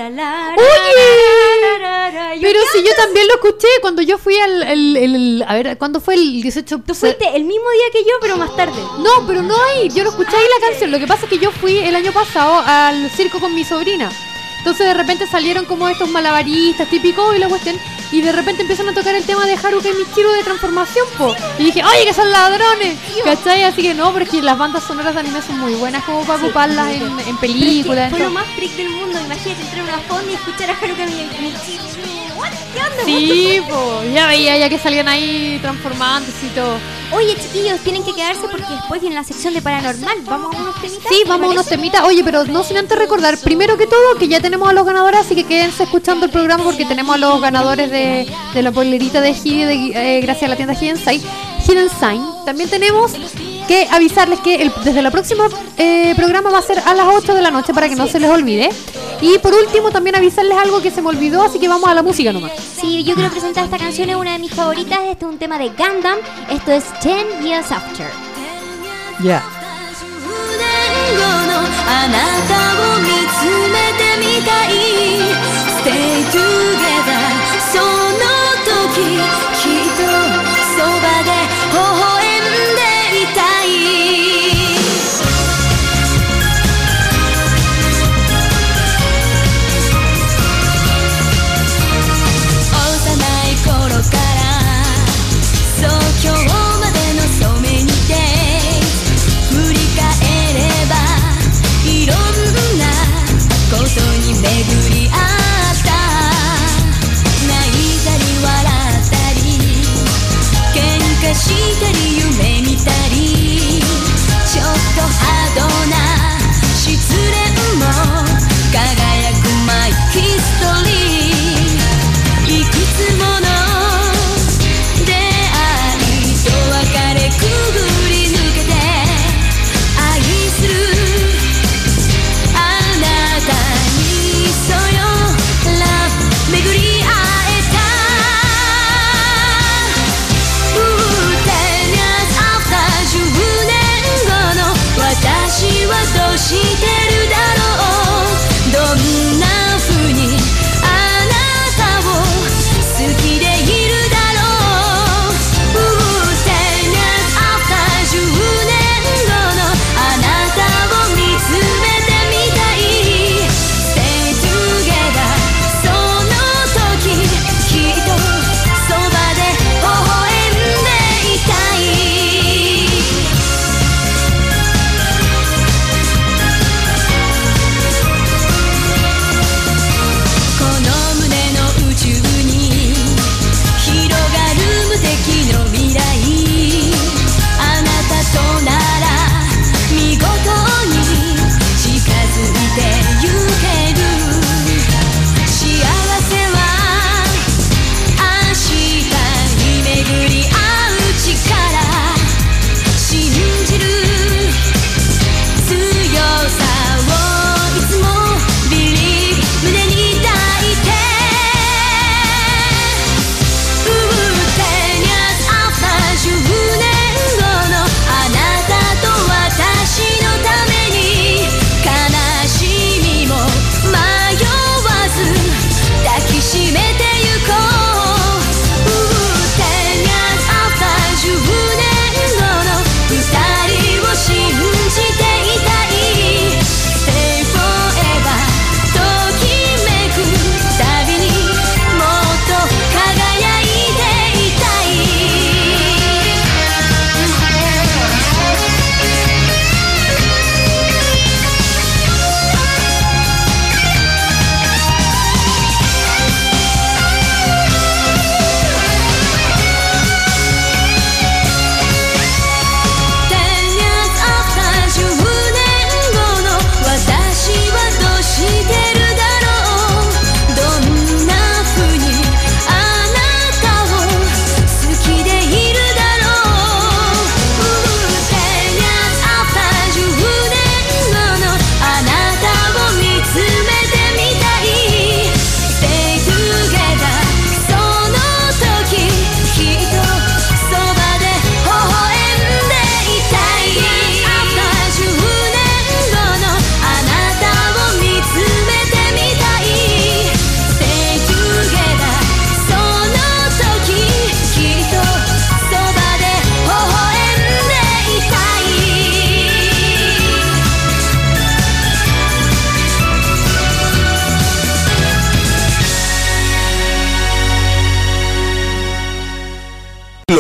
Oye, pero si yo también lo escuché cuando yo fui a ver, ¿cuándo fue el 18? Tú fuiste el mismo día que yo, pero más tarde. No, pero no ahí, yo lo escuché ahí la canción. Lo que pasa es que yo fui el año pasado al circo con mi sobrina. Entonces de repente salieron como estos malabaristas típicos y la cuestión. Y de repente empiezan a tocar el tema de Haruka y Michiru de transformación, po. Y dije, oye, que son ladrones, ¿cachai? Así que no, pero es que las bandas sonoras de anime son muy buenas como para ocuparlas en películas. Fue lo en todo. más freak del mundo. Imagínate entrar a una fonda y escuchar a Haruka y Michiru. What? ¿Qué onda? Sí, pues ya veía ya que salían ahí transformándose y todo. Oye, chiquillos, tienen que quedarse porque después viene la sección de paranormal. Vamos a unos temitas. Sí, ¿te vamos a unos parece? temitas. Oye, pero no sin antes recordar, primero que todo, que ya tenemos a los ganadores, así que quédense escuchando el programa porque tenemos a los ganadores de la polerita de Hide, gracias a la tienda Hidden Sign. También tenemos que avisarles que desde el próximo programa va a ser a las 8 de la noche para que no se les olvide. Y por último, también avisarles algo que se me olvidó, así que vamos a la música nomás. Sí, yo quiero presentar esta canción, es una de mis favoritas. Este es un tema de Gundam. Esto es 10 Years After. Ya. 10年後のあなたを見つめてみたい Stay together その時きっとそばで微笑んでいたい幼い頃からそう今日までの染めにて振り返ればいろんなことに巡り合っ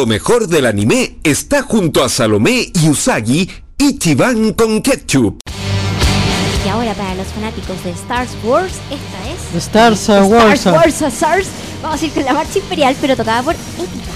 Lo mejor del anime está junto a Salomé y Usagi, Ichiban con Ketchup. Y ahora para los fanáticos de Star Wars, esta es... Star Wars. Stars. Vamos a ir con la marcha imperial, pero tocada por Épica.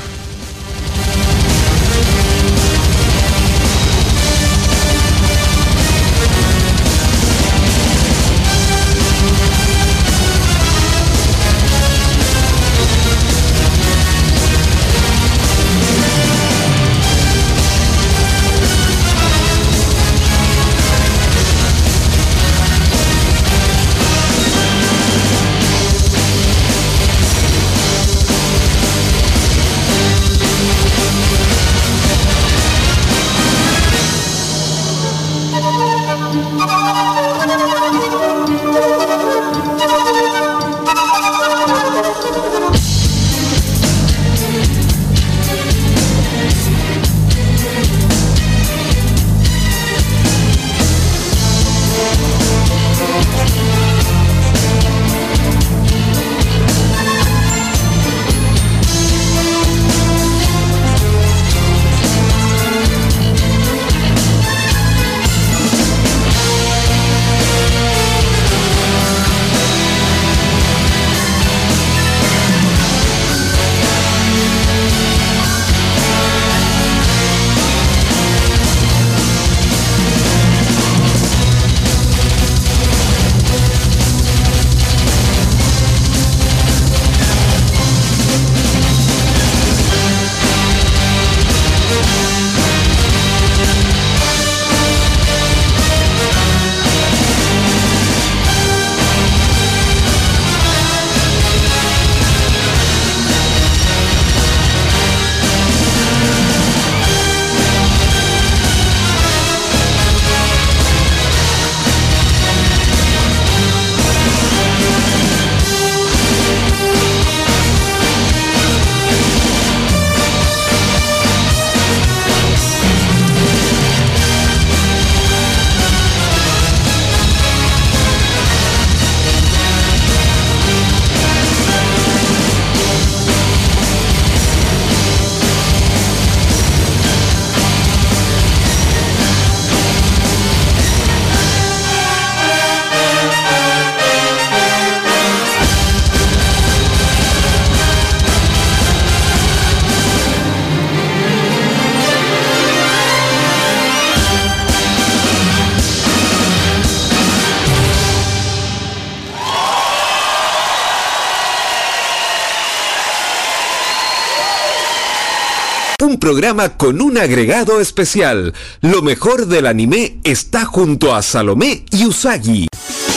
Un programa con un agregado especial. Lo mejor del anime está junto a Salomé y Usagi.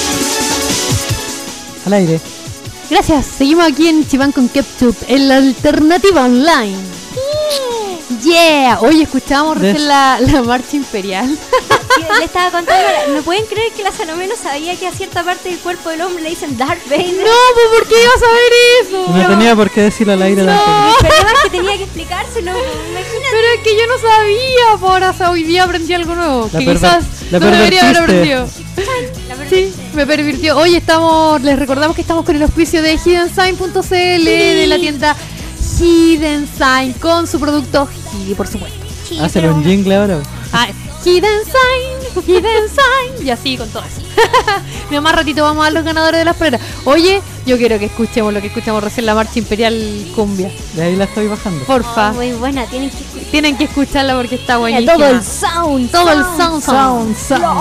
Al aire. Gracias, seguimos aquí en Ichiban con Ketchup, en la alternativa online. Yeah, hoy escuchábamos recién la marcha imperial. Sí, le estaba contando, ¿me pueden creer que la Salomé no sabía que a cierta parte del cuerpo del hombre le dicen Darth Vader? No, pues ¿por qué ibas a saber eso? No tenía por qué decirlo al aire tampoco. Pero además que tenía que explicárselo, imagínate. Pero es que yo no sabía, por hasta hoy día aprendí algo nuevo. La Que perver- quizás la no debería haber pervertiste. aprendido. Sí, me pervirtió. Hoy les recordamos que estamos con el auspicio de HiddenSign.cl, de la tienda Hidden Sign, con su producto Hidi, por supuesto. Sí, Hacele pero- un jingle ahora. Ah, Hidden Sign, y así con todo eso. Mira, más ratito vamos a los ganadores de las pruebas. Oye, yo quiero que escuchemos lo que escuchamos recién, la marcha imperial cumbia. De ahí la estoy bajando. Porfa, Muy buena, tienen que escuchar. tienen que escucharla porque está buenísima. Todo el sound. Todo el sound.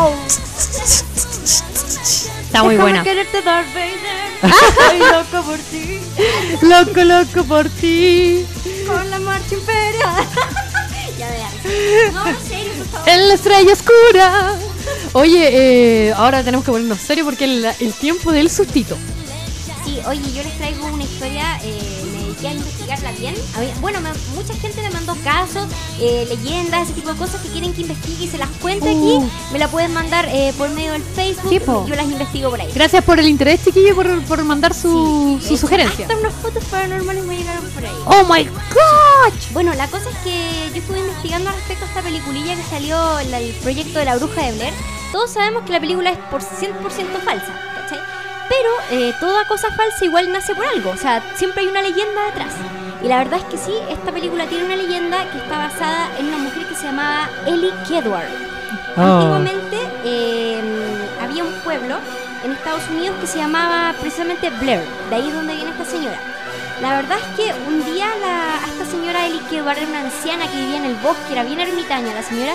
Está muy buena. Quererte, Darth Vader. Estoy loco por ti. Loco por ti. Con la marcha imperial. Ya vean. No, en serio, por favor. En la estrella oscura. Oye, ahora tenemos que ponernos serio porque el tiempo del sustito. Sí, oye, yo les traigo una historia, me dediqué a investigarla bien. Mucha gente me mandó casos, leyendas, ese tipo de cosas que quieren que investigue y se las cuente aquí. Me la pueden mandar por medio del Facebook, Sí, po. yo las investigo por ahí. Gracias por el interés, chiquillo, por mandar su sugerencia. Hasta unas fotos paranormales me llegaron por ahí. Oh my god. Bueno, la cosa es que yo estuve investigando al respecto a esta peliculilla que salió, el proyecto de la Bruja de Blair. Todos sabemos que la película es por 100% falsa, ¿cachai? Pero toda cosa falsa igual nace por algo, o sea, siempre hay una leyenda detrás. Y la verdad es que sí, esta película tiene una leyenda que está basada en una mujer que se llamaba Ellie Kedward. Antiguamente había un pueblo en Estados Unidos que se llamaba precisamente Blair, de ahí es donde viene esta señora. La verdad es que un día a esta señora Ellie Kedward era una anciana que vivía en el bosque, era bien ermitaña la señora.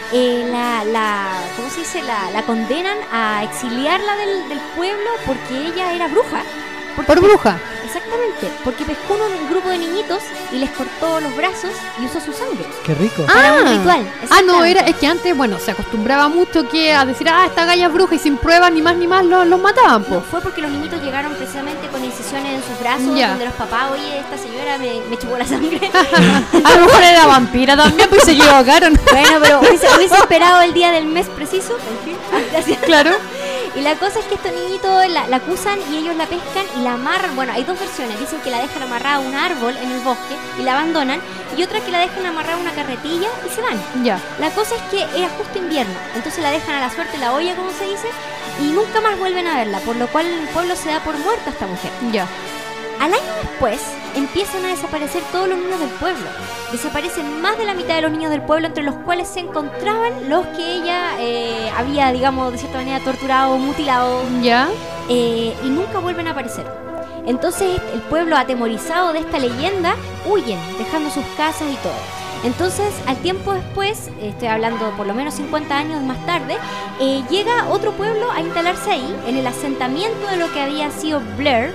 ¿Cómo se dice? La condenan a exiliarla del pueblo porque ella era bruja. Por bruja. Exactamente, porque pescó un grupo de niñitos y les cortó los brazos y usó su sangre. Qué rico. Para un ritual. No, es que antes, bueno, se acostumbraba mucho que a decir, esta galla es bruja, y sin pruebas ni más los mataban, No, fue porque los niñitos llegaron precisamente con incisiones en sus brazos, donde los papás, oye, esta señora me chupó la sangre. A lo mejor era vampira también, pues se equivocaron. Bueno, pero hubiese esperado el día del mes preciso. Claro. Y la cosa es que estos niñitos la acusan y ellos la pescan y la amarran. Bueno, hay dos versiones. Dicen que la dejan amarrada a un árbol en el bosque y la abandonan. Y otra que la dejan amarrada a una carretilla y se van. Ya. La cosa es que era justo invierno. Entonces la dejan a la suerte, la olla, como se dice. Y nunca más vuelven a verla. Por lo cual el pueblo se da por muerta esta mujer. Ya. Al año después empiezan a desaparecer todos los niños del pueblo. Desaparecen más de la mitad de los niños del pueblo, entre los cuales se encontraban los que ella había, digamos, de cierta manera torturado, mutilado. Ya. Y nunca vuelven a aparecer. Entonces el pueblo, atemorizado de esta leyenda, huyen, dejando sus casas y todo. Entonces, al tiempo después, estoy hablando por lo menos 50 años más tarde, llega otro pueblo a instalarse ahí, en el asentamiento de lo que había sido Blair,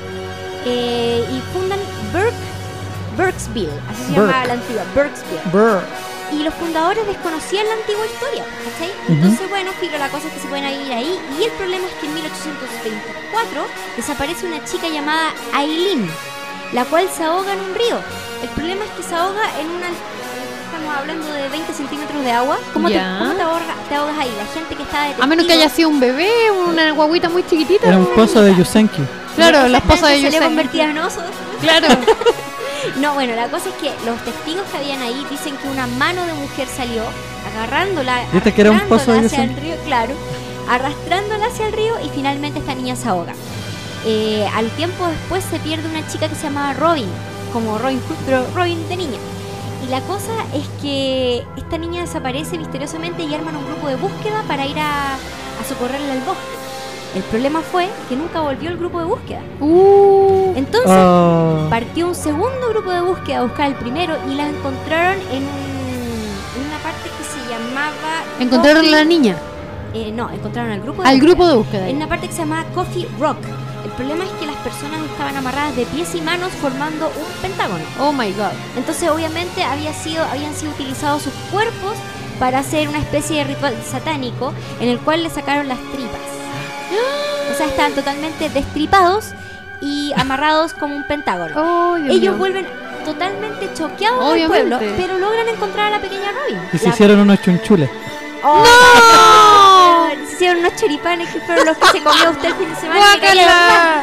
y fundan Burkesville, así se llama la antigua, Burkesville. Y los fundadores desconocían la antigua historia, ¿cachai? Entonces, bueno, filo, la cosa es que se pueden ir ahí. Y el problema es que en 1824 desaparece una chica llamada Aileen, la cual se ahoga en un río. El problema es que se ahoga en una... Estamos hablando de 20 centímetros de agua. ¿Cómo te ahogas ahí? La gente que está de A menos que haya sido un bebé, una guaguita muy chiquitita. Era un pozo de Yusenki. Claro, la esposa de Yusenki. Se le Yusenki. convertía en oso. Claro. No, bueno, la cosa es que los testigos que habían ahí dicen que una mano de mujer salió agarrándola, ¿viste que era un pozo de hacia el Yusenki? río, claro, arrastrándola hacia el río y finalmente esta niña se ahoga. Al tiempo después se pierde una chica que se llamaba Robin, como Robin Hood, pero Robin de niña. Y la cosa es que esta niña desaparece misteriosamente y arman un grupo de búsqueda para ir a socorrerla al bosque. El problema fue que nunca volvió el grupo de búsqueda. Entonces partió un segundo grupo de búsqueda a buscar al primero y la encontraron en una parte que se llamaba... ¿Encontraron a la niña? No, encontraron al grupo de búsqueda. En una parte que se llamaba Coffee Rock. El problema es que las personas estaban amarradas de pies y manos formando un pentágono. Oh my god. Entonces obviamente habían sido utilizados sus cuerpos para hacer una especie de ritual satánico en el cual le sacaron las tripas. O sea, estaban totalmente destripados y amarrados como un pentágono. Oh, ellos vuelven totalmente choqueados del pueblo, pero logran encontrar a la pequeña Robin. Y se hicieron unos chunchules. ¡Oh! ¡No! Se hicieron unos choripanes que fueron los que se comió usted el fin de semana. ¡Guácala!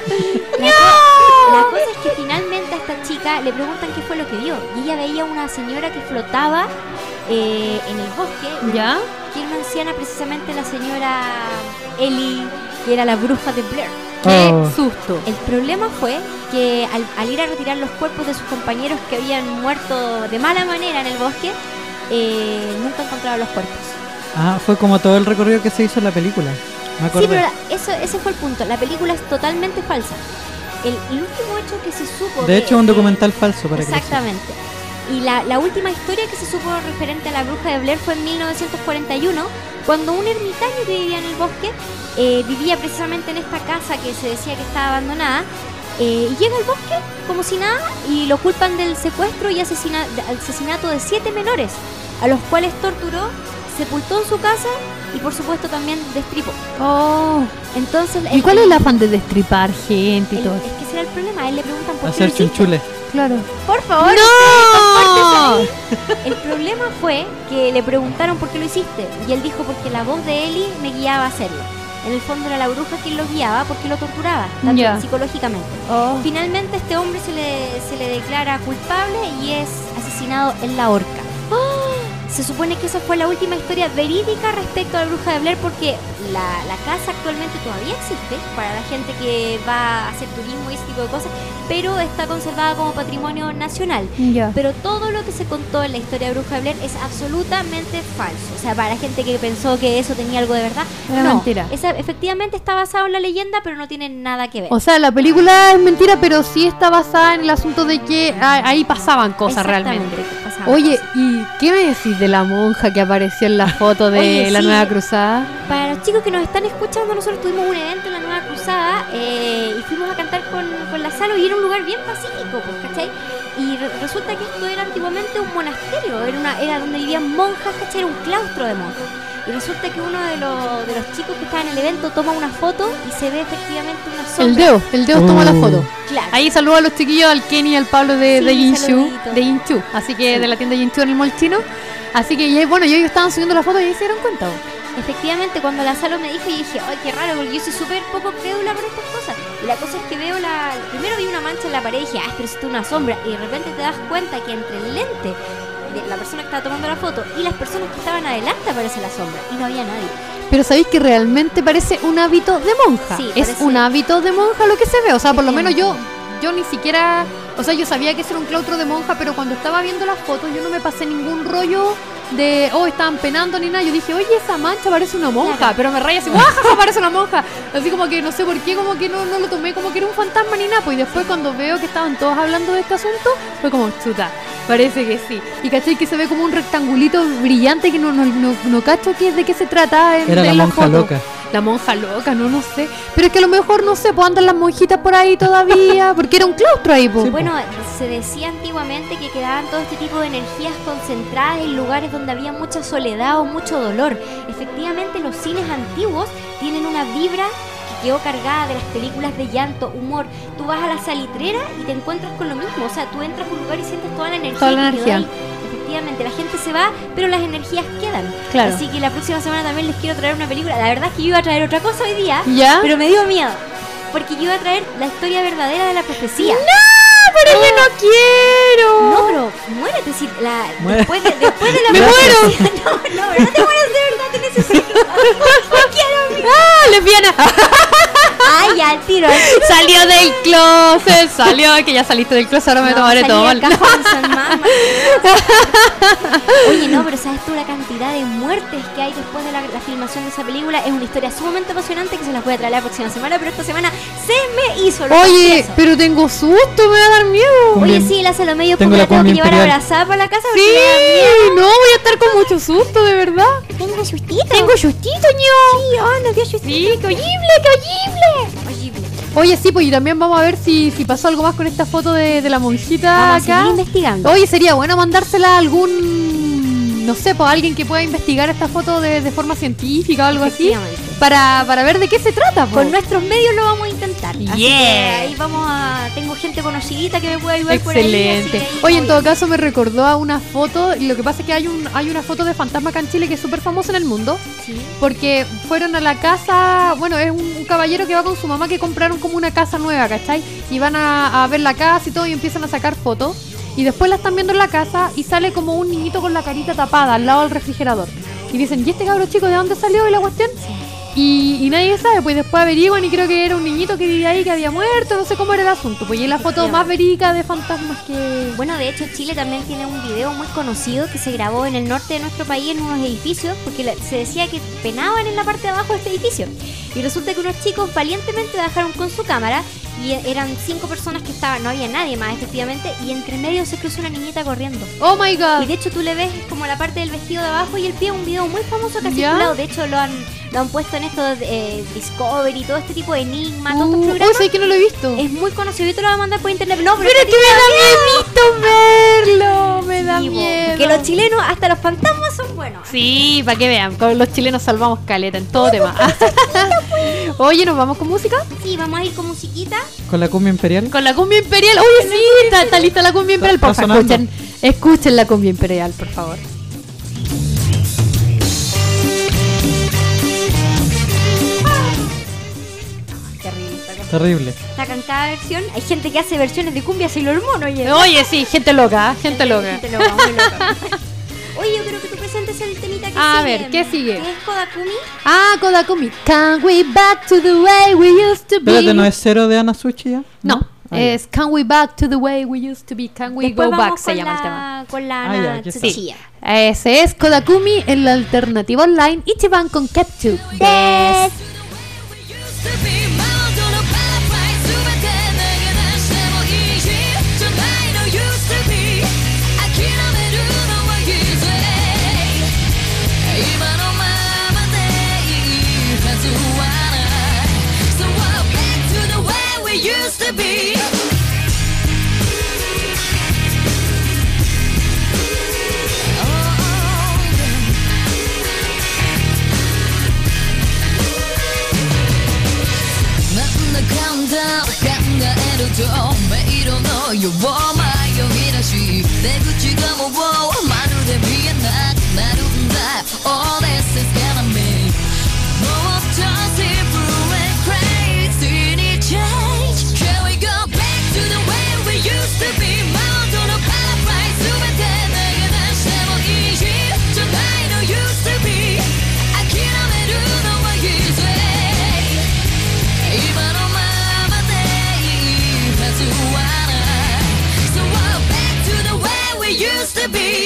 La cosa es que finalmente a esta chica le preguntan qué fue lo que vio. Y ella veía una señora que flotaba en el bosque. ¿Ya? Que era una anciana, precisamente la señora Ellie, que era la bruja de Blair. ¡Qué susto! El problema fue que al ir a retirar los cuerpos de sus compañeros que habían muerto de mala manera en el bosque, nunca encontraron los cuerpos. Fue como todo el recorrido que se hizo en la película. Me acordé. Sí, pero ese fue el punto. La película es totalmente falsa. El último hecho que se supo... De hecho, es un documental falso para exactamente. Y la última historia que se supo referente a la bruja de Blair fue en 1941, cuando un ermitaño que vivía en el bosque vivía precisamente en esta casa que se decía que estaba abandonada. Y llega al bosque como si nada y lo culpan del secuestro y asesinato de 7 menores, a los cuales torturó, sepultó en su casa y por supuesto también destripó. Entonces, ¿y cuál es el afán de destripar gente y todo? Es que ese era el problema. A él le preguntan por hacer qué lo chunchules. Claro. Por favor, ¡no! El problema fue que le preguntaron por qué lo hiciste y él dijo porque la voz de Ellie me guiaba a hacerlo. En el fondo era la bruja quien lo guiaba porque lo torturaba, tanto psicológicamente. Finalmente este hombre se le declara culpable y es asesinado en la horca. se supone que esa fue la última historia verídica respecto a la bruja de Blair, porque la casa actualmente todavía existe para la gente que va a hacer turismo y ese tipo de cosas, pero está conservada como patrimonio nacional. Ya. Pero todo lo que se contó en la historia de Bruja de Blair es absolutamente falso. O sea, para la gente que pensó que eso tenía algo de verdad, Era no. mentira. Esa efectivamente está basado en la leyenda, pero no tiene nada que ver. O sea, la película es mentira, pero sí está basada en el asunto de que ahí pasaban cosas realmente. Exactamente, pasaban Oye, cosas. ¿y qué me decís de la monja que apareció en la foto de Oye, la sí. Nueva Cruzada? Para los chicos que nos están escuchando, nosotros tuvimos un evento en la Nueva Cruzada y fuimos a cantar con la Salo, y era un lugar bien pacífico, pues, ¿cachai? Y resulta que esto era antiguamente un monasterio, era donde vivían monjas, ¿cachai? Era un claustro de monjas. Y resulta que uno de los chicos que estaba en el evento toma una foto y se ve efectivamente una sombra. El Deo toma la foto. Claro. Ahí saludo a los chiquillos, al Kenny y al Pablo de Sí, Jinchu, saluditos. de Jinchu, así que Sí. de la tienda Jinchu en el mall chino. Así que y bueno, ellos estaban subiendo la foto y ahí se dieron cuenta. Efectivamente, cuando la Salo me dijo, y dije, ay, qué raro, porque yo soy súper poco crédula por estas cosas. Y la cosa es que primero vi una mancha en la pared y dije, pero esto es una sombra. Y de repente te das cuenta que entre el lente de la persona que estaba tomando la foto y las personas que estaban adelante aparece la sombra. Y no había nadie. Pero sabéis que realmente parece un hábito de monja. Sí, es parece- un hábito de monja lo que se ve. O sea, por lo menos yo Efectivamente. ni siquiera... O sea, yo sabía que ese era un claustro de monja, pero cuando estaba viendo las fotos yo no me pasé ningún rollo de, estaban penando ni nada. Yo dije, oye, esa mancha parece una monja, Claro. pero me raya así, ¡guajaja! Parece una monja. Así como que no sé por qué, como que no lo tomé como que era un fantasma ni nada. Pues y después cuando veo que estaban todos hablando de este asunto, fue como, chuta, parece que sí. Y caché que se ve como un rectangulito brillante que no cacho de qué se trata en, Era la en monja foto. loca. La monja loca, no sé. Pero es que a lo mejor, no sé, pues andan las monjitas por ahí todavía, porque era un claustro ahí, pues. Sí, Bueno, se decía antiguamente que quedaban todo este tipo de energías concentradas en lugares donde había mucha soledad o mucho dolor. Efectivamente, los cines antiguos tienen una vibra que quedó cargada de las películas de llanto, humor. Tú vas a la salitrera y te encuentras con lo mismo. O sea, tú entras a un lugar y sientes toda la energía. Toda la que quedó energía. ahí. Efectivamente, la gente se va, pero las energías quedan. Claro. Así que la próxima semana también les quiero traer una película. La verdad es que yo iba a traer otra cosa hoy día, ¿Ya? pero me dio miedo. Porque yo iba a traer la historia verdadera de la profecía. pero yo no quiero. No, pero muérete si Muere. después de la ¡Me muero! No, pero no te mueras de verdad, te necesito. ¡Ah, lesbiana! Ay, ya, al tiro. Salió del closet, salió, que ya saliste del closet, ahora me tomaré todo. Oye, no, pero ¿sabes tú la cantidad de muertes que hay después de la filmación de esa película? Es una historia sumamente apasionante que se las voy a traer la próxima semana, pero esta semana se me hizo lo Oye, confieso. pero tengo susto, me va a dar miedo. Oye, Cumbia- sí, la Salomé yo Tengo la la tengo que cumbia llevar imperial. abrazada para la casa porque Sí, me da miedo. no, voy a estar con mucho susto, de verdad. Tengo sustito. Tengo sustito, ño. Sí, nos dio sustito. Sí, qué horrible, qué horrible. Horrible. Oye, sí, pues y también vamos a ver si pasó algo más con esta foto de la monjita Vamos a acá. seguir investigando. Oye, sería bueno mandársela a algún, no sé, pues alguien que pueda investigar esta foto de forma científica o algo así, Efectivamente. para ver de qué se trata, pues. Con nuestros medios lo vamos a intentar. Así Yeah. que ahí vamos a... Tengo gente conocidita que me puede ayudar por ahí. así Excelente. que ahí Oye, en vamos. todo caso me recordó a una foto, y lo que pasa es que hay una foto de fantasma acá en Chile que es súper famosa en el mundo, Sí. porque fueron a la casa, bueno, es un caballero que va con su mamá que compraron como una casa nueva, ¿cachai? Y van a ver la casa y todo y empiezan a sacar fotos. Y después la están viendo en la casa y sale como un niñito con la carita tapada al lado del refrigerador. Y dicen, ¿y este cabro chico de dónde salió? Y la cuestión... Y nadie sabe, pues después averiguan y creo que era un niñito que vivía ahí, que había muerto, no sé cómo era el asunto. Pues y es la foto más verídica de fantasmas que... Bueno, de hecho Chile también tiene un video muy conocido que se grabó en el norte de nuestro país en unos edificios, porque se decía que penaban en la parte de abajo de este edificio. Y resulta que unos chicos valientemente bajaron con su cámara y eran 5 personas que estaban, no había nadie más efectivamente, y entre medio se cruzó una niñita corriendo. ¡Oh, my God! Y de hecho tú le ves como la parte del vestido de abajo y el pie, un video muy famoso que ha ¿Ya? circulado. De hecho lo han puesto en estos Discovery, todo este tipo de Enigma, todos estos Uy, programas. sé que no lo he visto. Es muy conocido, yo te lo voy a mandar por internet. No, pero, Pero este es que tipo me da miedito verlo, me da Sí, po, miedo. porque los chilenos, hasta los fantasmas son buenos. Sí, para que vean, con los chilenos salvamos caleta en todo tema. Oye, ¿nos vamos con música? Sí, vamos a ir con musiquita. Con la cumbia imperial. Con la cumbia imperial. Oye, sí, está lista la cumbia imperial. Por Está favor, sonando. escuchen la cumbia imperial, por favor. Terrible, está Terrible. sacan cada versión. Hay gente que hace versiones de cumbia Sailor Moon, oye. Oye, sí, gente loca, gente loca. Gente loca, muy loca. Oye, yo creo que tu preséntese el temita que A sigue. ver, ¿qué sigue? Que es Kodakumi. Ah, Kodakumi. Can we back to the way we used to be? Espérate, ¿no es Cero de Ana Suchi ya? No, Ah, es Can we back to the way we used to be? Can we Después go vamos back? Se con llama el la- tema. Con la Ah, ya, Ana aquí está. Tsuchiya. Ese es Kodakumi en la alternativa online Ichiban con Ketchup. Des. Used to be.なんだかんだ考えると迷路のよう迷い出し出口がもうまるで見えなくなるんだ All this is gonna be もっと simple and crazy に change Can we go back to the way we used to be マウントのパラフライ全て投げ出してもいいじゃないの used to be 諦めるのはいいぜ今のままでいいはずはない So back to the way we used to be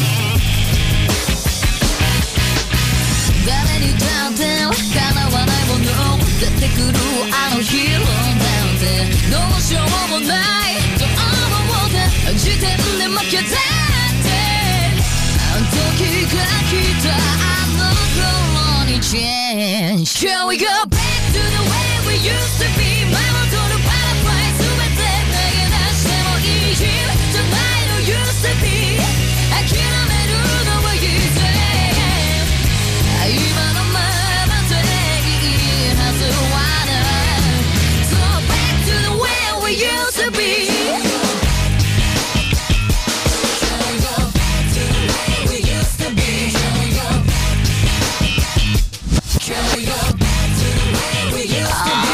誰にだって叶わないもの出てくるあのヒーローなんてどうしようもないと思った時点で負けたって時が来たあの頃に change Can we go back to the way we used to be マウントのパラフライ全て投げ出してもいいじゃないの used to be 諦めるのはいいぜ今のままでいいはずはない So back to the way we used to be Can we go back to the way we used to be Can we go back to the way we used to be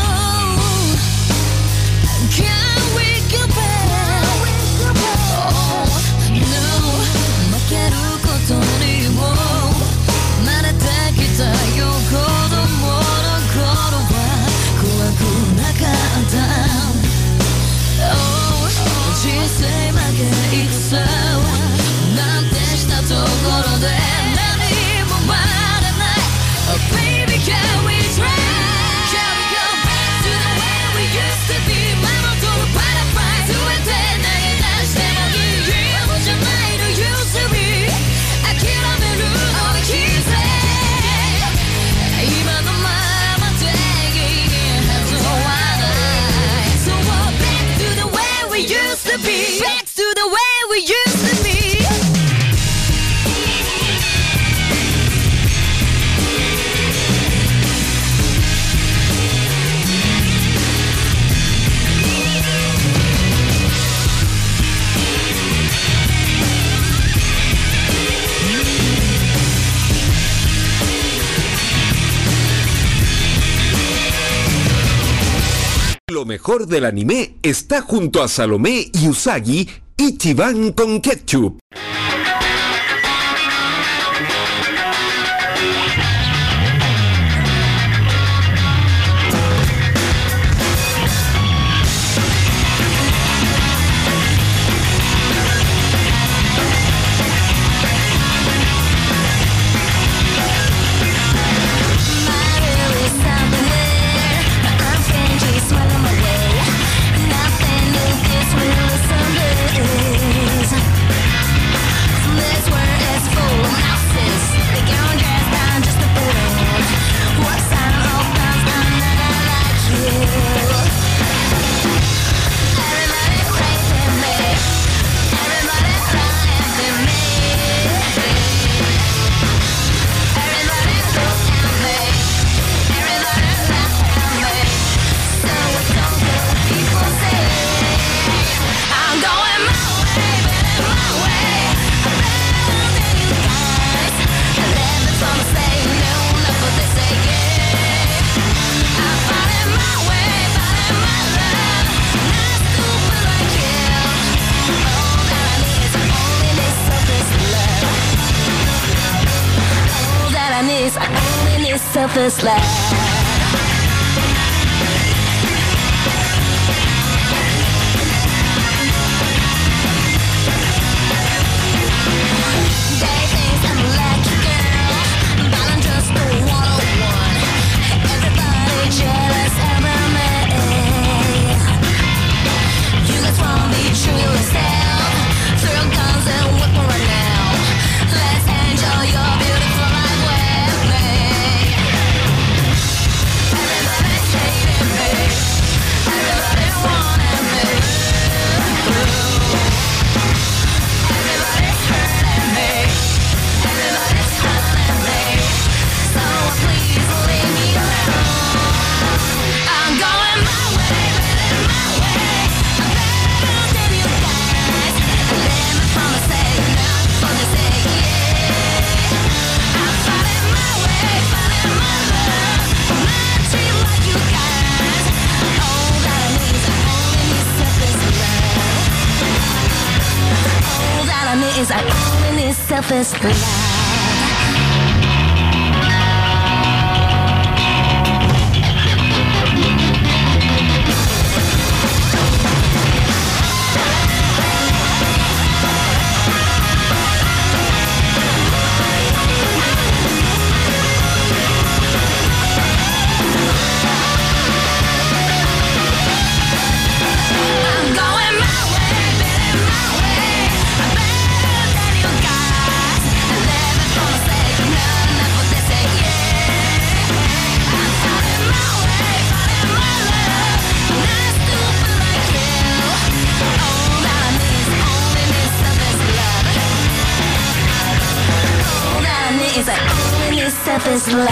Can we go back Oh no 負けることにも慣れてきたよ子供の頃は怖くなかった、oh、人生負け戦なんてしたところで何もまだない、oh, Baby can we try Can we go back to the way we used to be ママとのパラフライ全て投げ出してもいいじゃないの used to be 諦めるのはきつい今のままでいいはずはない So back to the way we used to be Back to the way we used to be 'Lo mejor del anime está junto a Salomé y Usagi, Ichiban con Ketchup. Nothing if this will be selfish love. Is I only need selfish love. Is I only need selfish love.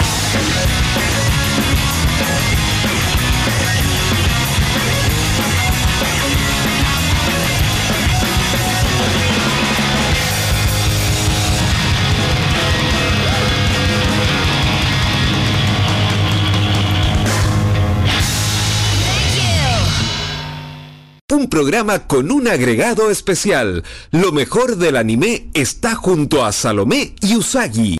Un programa con un agregado especial. Lo mejor del anime está junto a Salomé y Usagi.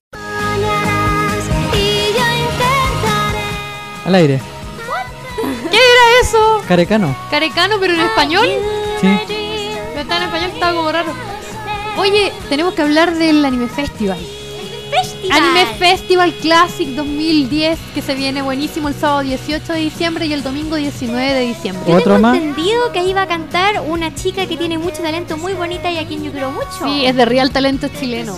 Al aire. ¿Qué era eso? Carecano. Carecano, pero en español. Sí. Pero está en español, estaba como raro. Oye, tenemos que hablar del Anime Festival. Anime Festival Classic 2010, que se viene buenísimo el sábado 18 de diciembre y el domingo 19 de diciembre. Yo ¿Otro tengo más? entendido que iba a cantar una chica que tiene mucho talento, muy bonita y a quien yo quiero mucho. Sí, es de Real Talento chileno.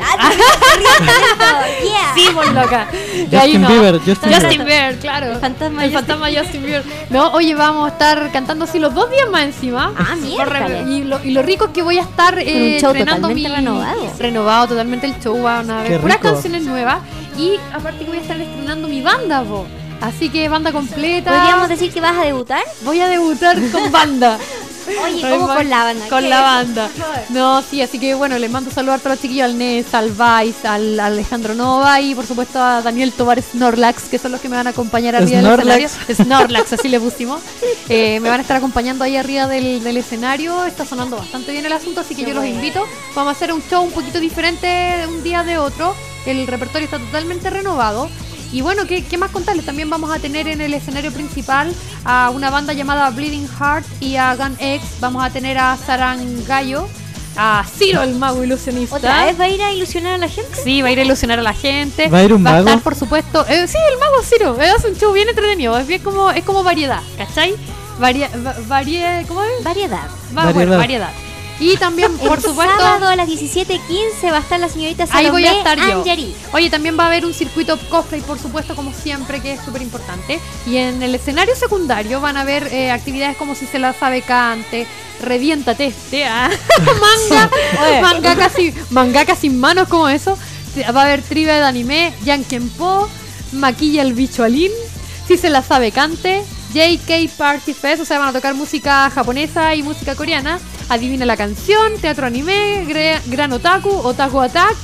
Yeah. Sí, por loca. Justin Bieber, Justin Bieber. Justin Bieber, claro. El fantasma Justin Bieber. No, oye, vamos a estar cantando así los 2 días más encima. Ah, miércoles. Y lo rico es que voy a estar un show estrenando totalmente renovado. Renovado totalmente el show. Van a Qué ver puras rico. canciones nuevas. Y aparte que voy a estar estrenando mi banda, po. Así que banda completa. ¿Podríamos decir que vas a debutar? Voy a debutar con banda. Oye, ¿cómo con la banda? Con ¿Qué la es? banda. No, sí, así que bueno, les mando saludos a todos los chiquillos, al Nes, al Vice, al Alejandro Nova y por supuesto a Daniel Tobar Snorlax, que son los que me van a acompañar arriba del Snorlax. escenario. Snorlax, así le pusimos. Me van a estar acompañando ahí arriba del escenario. Está sonando bastante bien el asunto, así que yo los invito. Vamos a hacer un show un poquito diferente de un día de otro. El repertorio está totalmente renovado. Y bueno, ¿qué más contarles? También vamos a tener en el escenario principal a una banda llamada Bleeding Heart y a Gun X. Vamos a tener a Sarangallo, a Ciro el mago ilusionista. ¿Otra vez va a ir a ilusionar a la gente? Sí, va a ir a ilusionar a la gente. ¿Va a ir un Va a mago? estar, por supuesto. Sí, el mago Ciro. Hace un show bien entretenido. Es bien es como variedad, ¿cachai? ¿Cómo es? Variedad. Bueno, variedad. Y también, por El supuesto, sábado a las 17:15 va a estar la señorita Salomé ahí voy a estar yo. Angeri. Oye, también va a haber un circuito cosplay, por supuesto, como siempre, que es súper importante. Y en el escenario secundario van a haber actividades como Si se la sabe cante, Reviéntate, mangaka sin manos, como eso. Va a haber trivia de anime, Yankenpo, Maquilla el bichualín, Si se la sabe cante, JK Party Fest, o sea, van a tocar música japonesa y música coreana. Adivina la canción, teatro anime, gran otaku, otaku attack,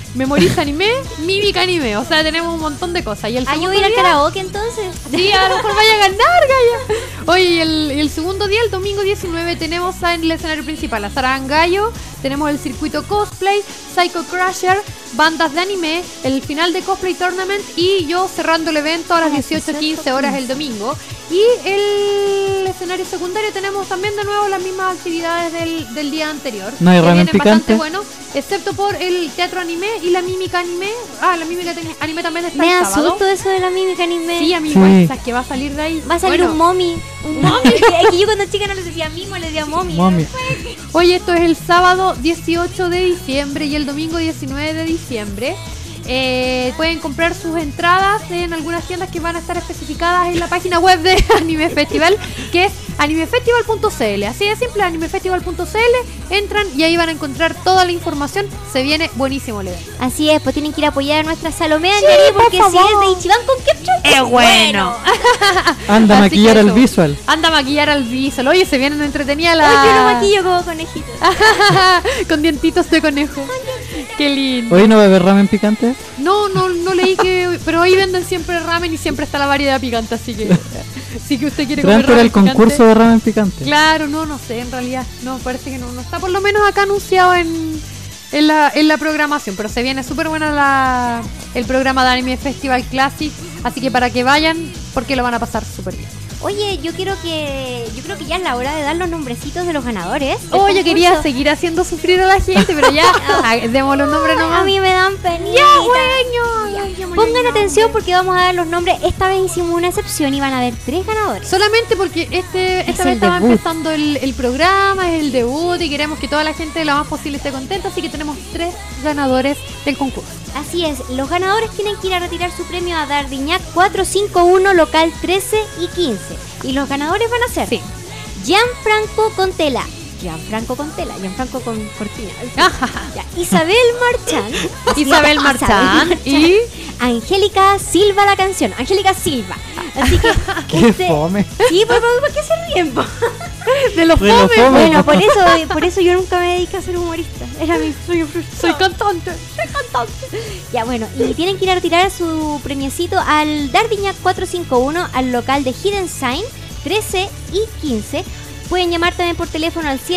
Memoriza Anime, Mímica Anime. O sea, tenemos un montón de cosas. Y el Yo segundo voy a ir al día- karaoke entonces. Sí, a lo mejor vaya a ganar, Gaya. Oye, y el segundo día, el domingo 19, tenemos en el escenario principal a Sarán Gallo, tenemos el circuito cosplay, Psycho Crusher, bandas de anime, el final de Cosplay Tournament y yo cerrando el evento a las 18:15 horas el domingo. Y el escenario secundario tenemos también de nuevo las mismas actividades del día anterior. ¿No hay que ramen vienen bastante picante? bueno, excepto por el teatro anime y la mímica anime. La mímica anime también está Me el sábado. asusto eso de la mímica anime. Sí, amigo, Sí. esa que va a salir de ahí. Va a salir Bueno, un mommy. Un mommy. Es que yo cuando chica no les decía mimo, les decía mommy. Mami. Oye, esto es el sábado 18 de diciembre y el domingo 19 de diciembre. Pueden comprar sus entradas en algunas tiendas que van a estar especificadas en la página web de Anime Festival, que es animefestival.cl. Así de simple, animefestival.cl. Entran y ahí van a encontrar toda la información. Se viene buenísimo el evento. Así es, pues tienen que ir a apoyar a nuestra Salomé Anjari porque si es de Ichiban con Ketchup es bueno. Anda a Así que maquillar al eso. visual. Anda a maquillar al visual. Oye, se vienen entretenidas Hoy las... yo lo maquillo como conejito. con dientitos de conejo. Qué lindo. ¿Hoy no va a haber ramen picante? No leí que... Pero ahí venden siempre ramen y siempre está la variedad picante, así que... Si que usted quiere Pero comer antes era el ramen concurso picante. de ramen picante. Claro, no sé, en realidad. No, parece que no está por lo menos acá anunciado en la programación. Pero se viene súper buena el programa de Anime Festival Classic. Así que para que vayan, porque lo van a pasar súper bien. Oye, yo creo que ya es la hora de dar los nombrecitos de los ganadores. del Oh, yo quería concurso. seguir haciendo sufrir a la gente, pero ya demos los nombres Ay, nomás. a mí me dan penita. Pongan atención porque vamos a dar los nombres. Esta vez hicimos una excepción y van a haber 3 ganadores. Solamente porque esta Es vez el estaba debut. empezando el programa, es el debut y queremos que toda la gente lo más posible esté contenta, así que tenemos 3 ganadores del concurso. Así es, los ganadores tienen que ir a retirar su premio a Dardiñac 451, local 13 y 15. Y los ganadores van a ser Sí. Gianfranco Contela, Gianfranco con cortina. Ya, Isabel Marchán, Isabel Marchán y Angélica Silva la canción, Angélica Silva. Así que ¡Qué fome! Sí, ¿por qué se ríen? po? de los De los fomes. fome. Bueno, por eso yo nunca me dediqué a ser humorista. Era mi sueño frustrado. Soy cantante. Ya, bueno, y tienen que ir a retirar su premiecito al Dardiñac 451 al local de Hidden Sign 13 y 15. Pueden llamar también por teléfono al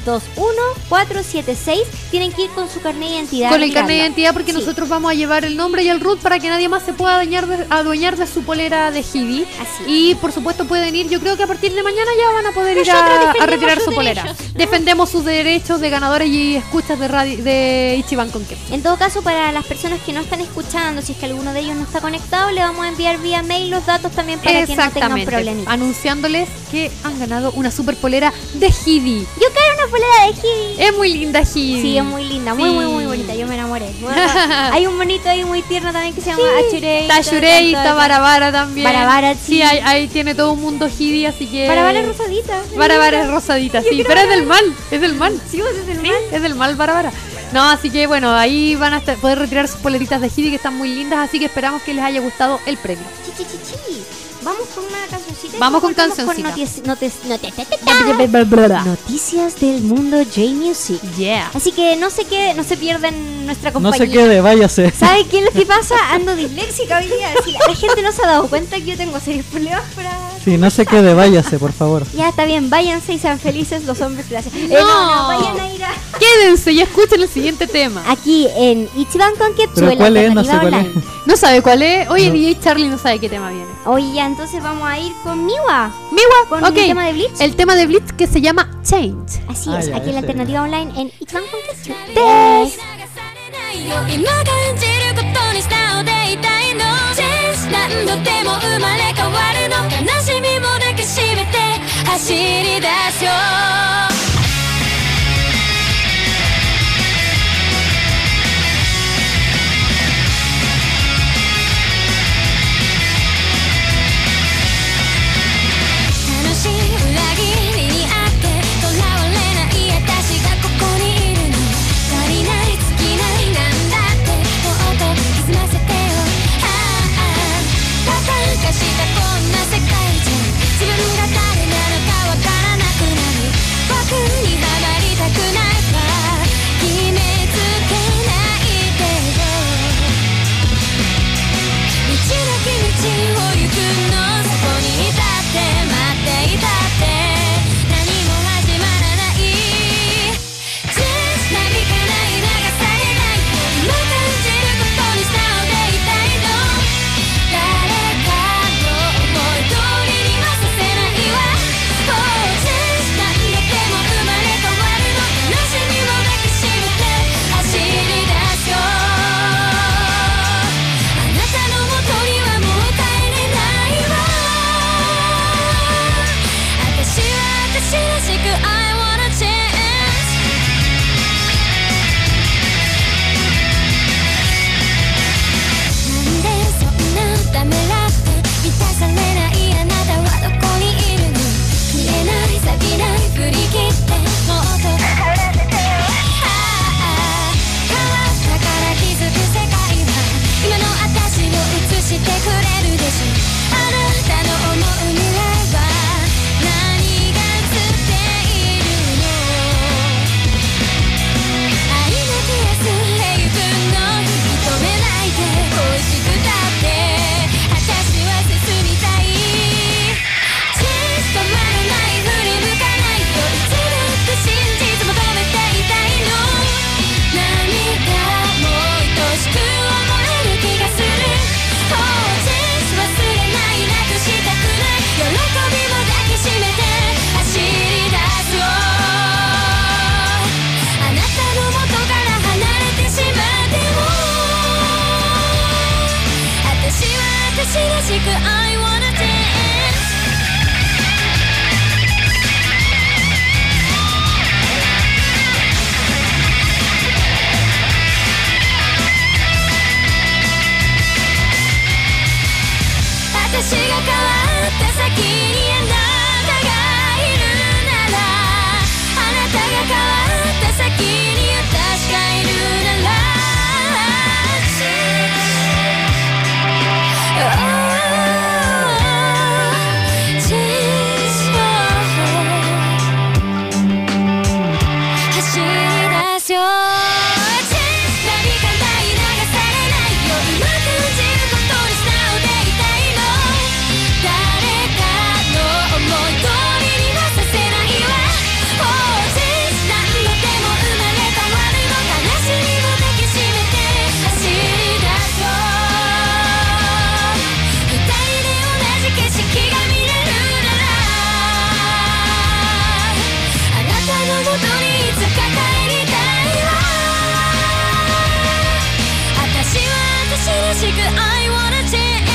7321-476. Tienen que ir con su carnet de identidad. Con el a carnet de retirarlo. identidad porque Sí, nosotros vamos a llevar el nombre y el root para que nadie más se pueda adueñar de su polera de Hibi. Así. Y por supuesto pueden ir, yo creo que a partir de mañana ya van a poder ir Nosotros a defendemos retirar sus su polera. derechos. Defendemos sus derechos de ganadores y escuchas de Ichiban con Ken. En todo caso, para las personas que no están escuchando, si es que alguno de ellos no está conectado, le vamos a enviar vía mail los datos también para que no tengan Exactamente, problemitas. anunciándoles que han ganado una super polera de Hidi. Yo quiero una polera de Hidi. Es muy linda Hidi. Sí, es muy linda, Sí. muy bonita, yo me enamoré. Bueno, hay un monito ahí muy tierno también que se llama Achurei. Está Shurei, está Barabara también. Barabara, sí. sí. Ahí tiene todo un mundo Hidi, así que... Barabara es rosadita. Barabara es rosadita, sí, pero es del mal, es del mal. Sí, vos es el Sí, mal. es del mal Barabara. No, así que bueno, ahí van a poder retirar sus poleritas de Hidi que están muy lindas, así que esperamos que les haya gustado el premio. Chi. Vamos con una cancioncita. y Vamos con volvemos cancioncita. Noticias del mundo J-Music. Yeah. Así que no se pierdan nuestra No compañía. se quede, váyase. ¿Sabe qué es lo que pasa? Ando disléxica hoy día. Si la gente no se ha dado cuenta que yo tengo serios problemas para... Sí, no se quede, váyase, por favor. Ya está bien, váyanse y sean felices los hombres, gracias. No. Vayan a ir a... Quédense y escuchen el siguiente tema. Aquí en Ichiban con Ketsu, ¿Pero en la cuál es? No sé alternativa cuál es. online. ¿No sabe cuál es? Oye, No. DJ Charlie no sabe qué tema viene. Oye, ya, entonces vamos a ir con Miwa. Miwa, Con ok. el tema de Bleach. El tema de Blitz que se llama Change. Así Ah, es, ya, aquí en la ese. alternativa online en Ichiban con Ketsu. 今感じることにしたおでいたいのチェンス何度でも生まれ変わるの悲しみも抱きしめて走り出そう楽しい裏切りにあってとらわれない私がここにいるの足りない尽きないなんだってもっと歪ませてよバカ化したこんな世界じゃ自分が誰なのかわからなくなる僕先にあなたがいるなら、あなたが変わった先に私がいるなら、走り出すよ、何かない流されないよ、今感じることに素直でいたいの、誰かの思い通りにはさせないわ、何度でも生まれ変わるの、悲しみも抱きしめて走り出すよ、二人で同じ景色が見れるなら、あなたのもとにいつか帰りたいわ、私は私らしく I wanna change。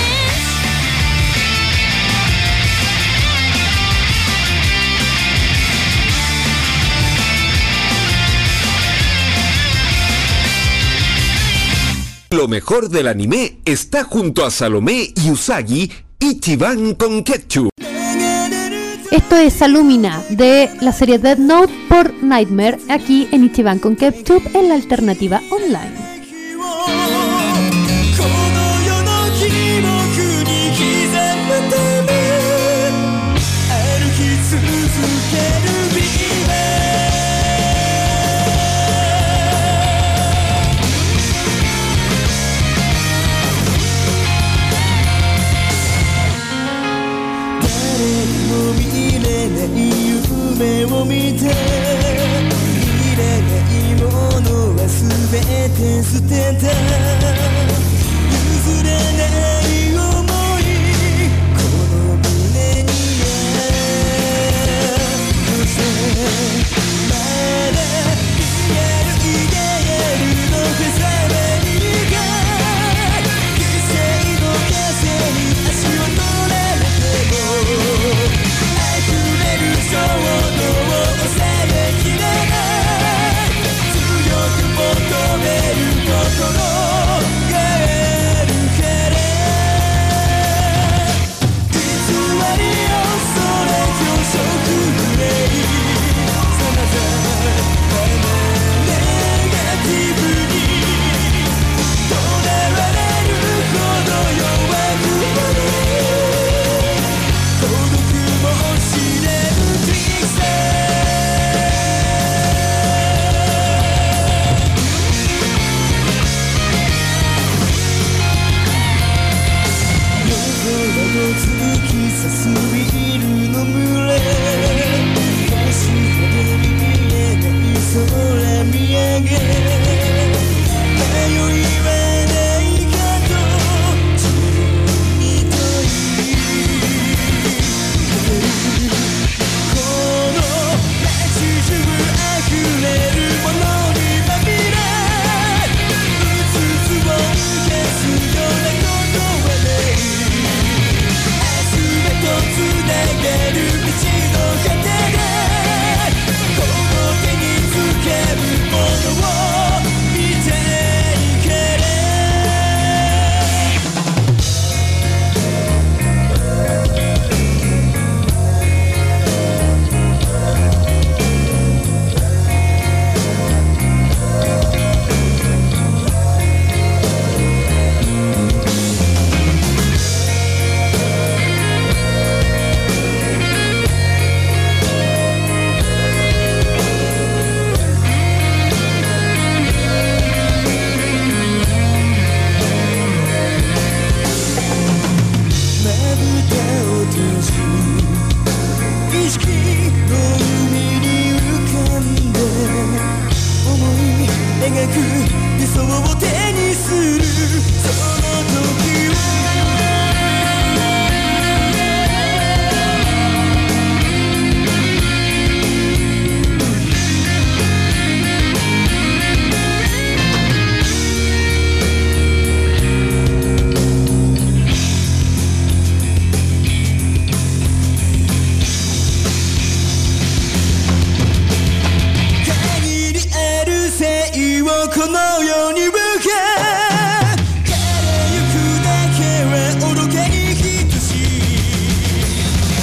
Lo mejor del anime está junto a Salomé y Usagi, Ichiban con Ketchup. Esto es Salumina de la serie Death Note por Nightmare, aquí en Ichiban con Ketchup en la alternativa online. この世の記憶に刻むため歩き続けるビーバー、誰にも見れない夢を見て、見れないものは全て捨てた、譲れない想いこの胸にあるぜ、まだ言える言えるの手さえにが犠牲の風に足を取られても溢れる衝動を抑えきれない、強く求める心があるから、偽りをそれ教職名さまざまなネガティブにとらわれるほど弱くもない孤独も知れる小さ夜空を突き刺すビルの群れ、星ほど見えない空見上げ、迷いはないかと自分に問いこの街中溢れるものにまみれ、うつつを消すようなことはない、明日へとつなげる道の果てでこの手につけるものを見ていけれ、まぶたを閉じ意識の海に浮かんで思い描く理想を手にするその時は限りある生をこの世に向け枯れゆくだけは愚かに等しい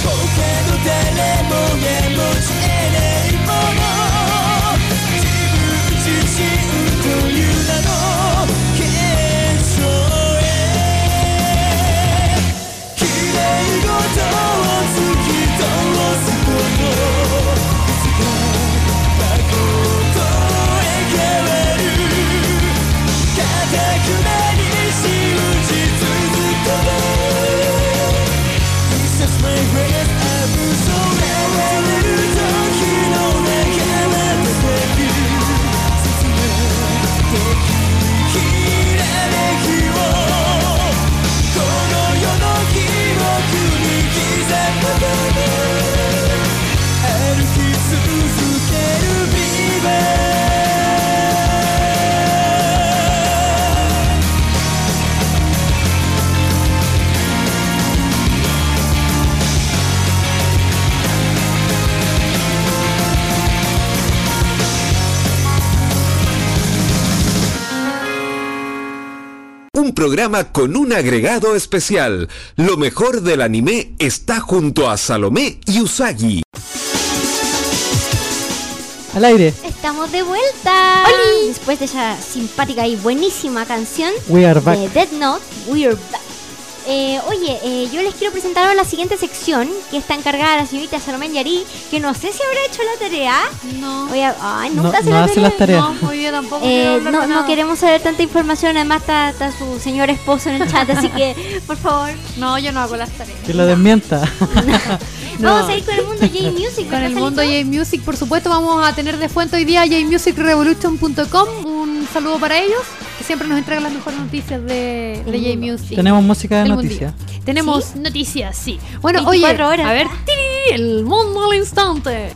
un programa con un agregado especial. Lo mejor del anime está junto a Salomé y Usagi. Al aire. Estamos de vuelta. ¡Holi! Después de esa simpática y buenísima canción We are back. de Death Note, We Are Back. Yo les quiero presentar ahora la siguiente sección que está encargada de la señorita Salomé Yari, que no sé si habrá hecho la tarea. No. Nunca hace no la hace tarea. las tareas. No, hoy día tampoco quiero hablar de No nada. queremos saber tanta información, además está su señor esposo en el chat, así que por favor. No, yo no hago las tareas. Que lo desmienta. No. Vamos a ir con el mundo J-Music. Con el mundo J-Music, por supuesto, vamos a tener descuento hoy día jmusicrevolution.com. Un saludo para ellos, que siempre nos entregan las mejores noticias de J-Music. Tenemos música de Del noticias. mundillo. Tenemos noticias, sí. Bueno, 24 oye, horas. a ver, ¡tiri! El mundo al instante.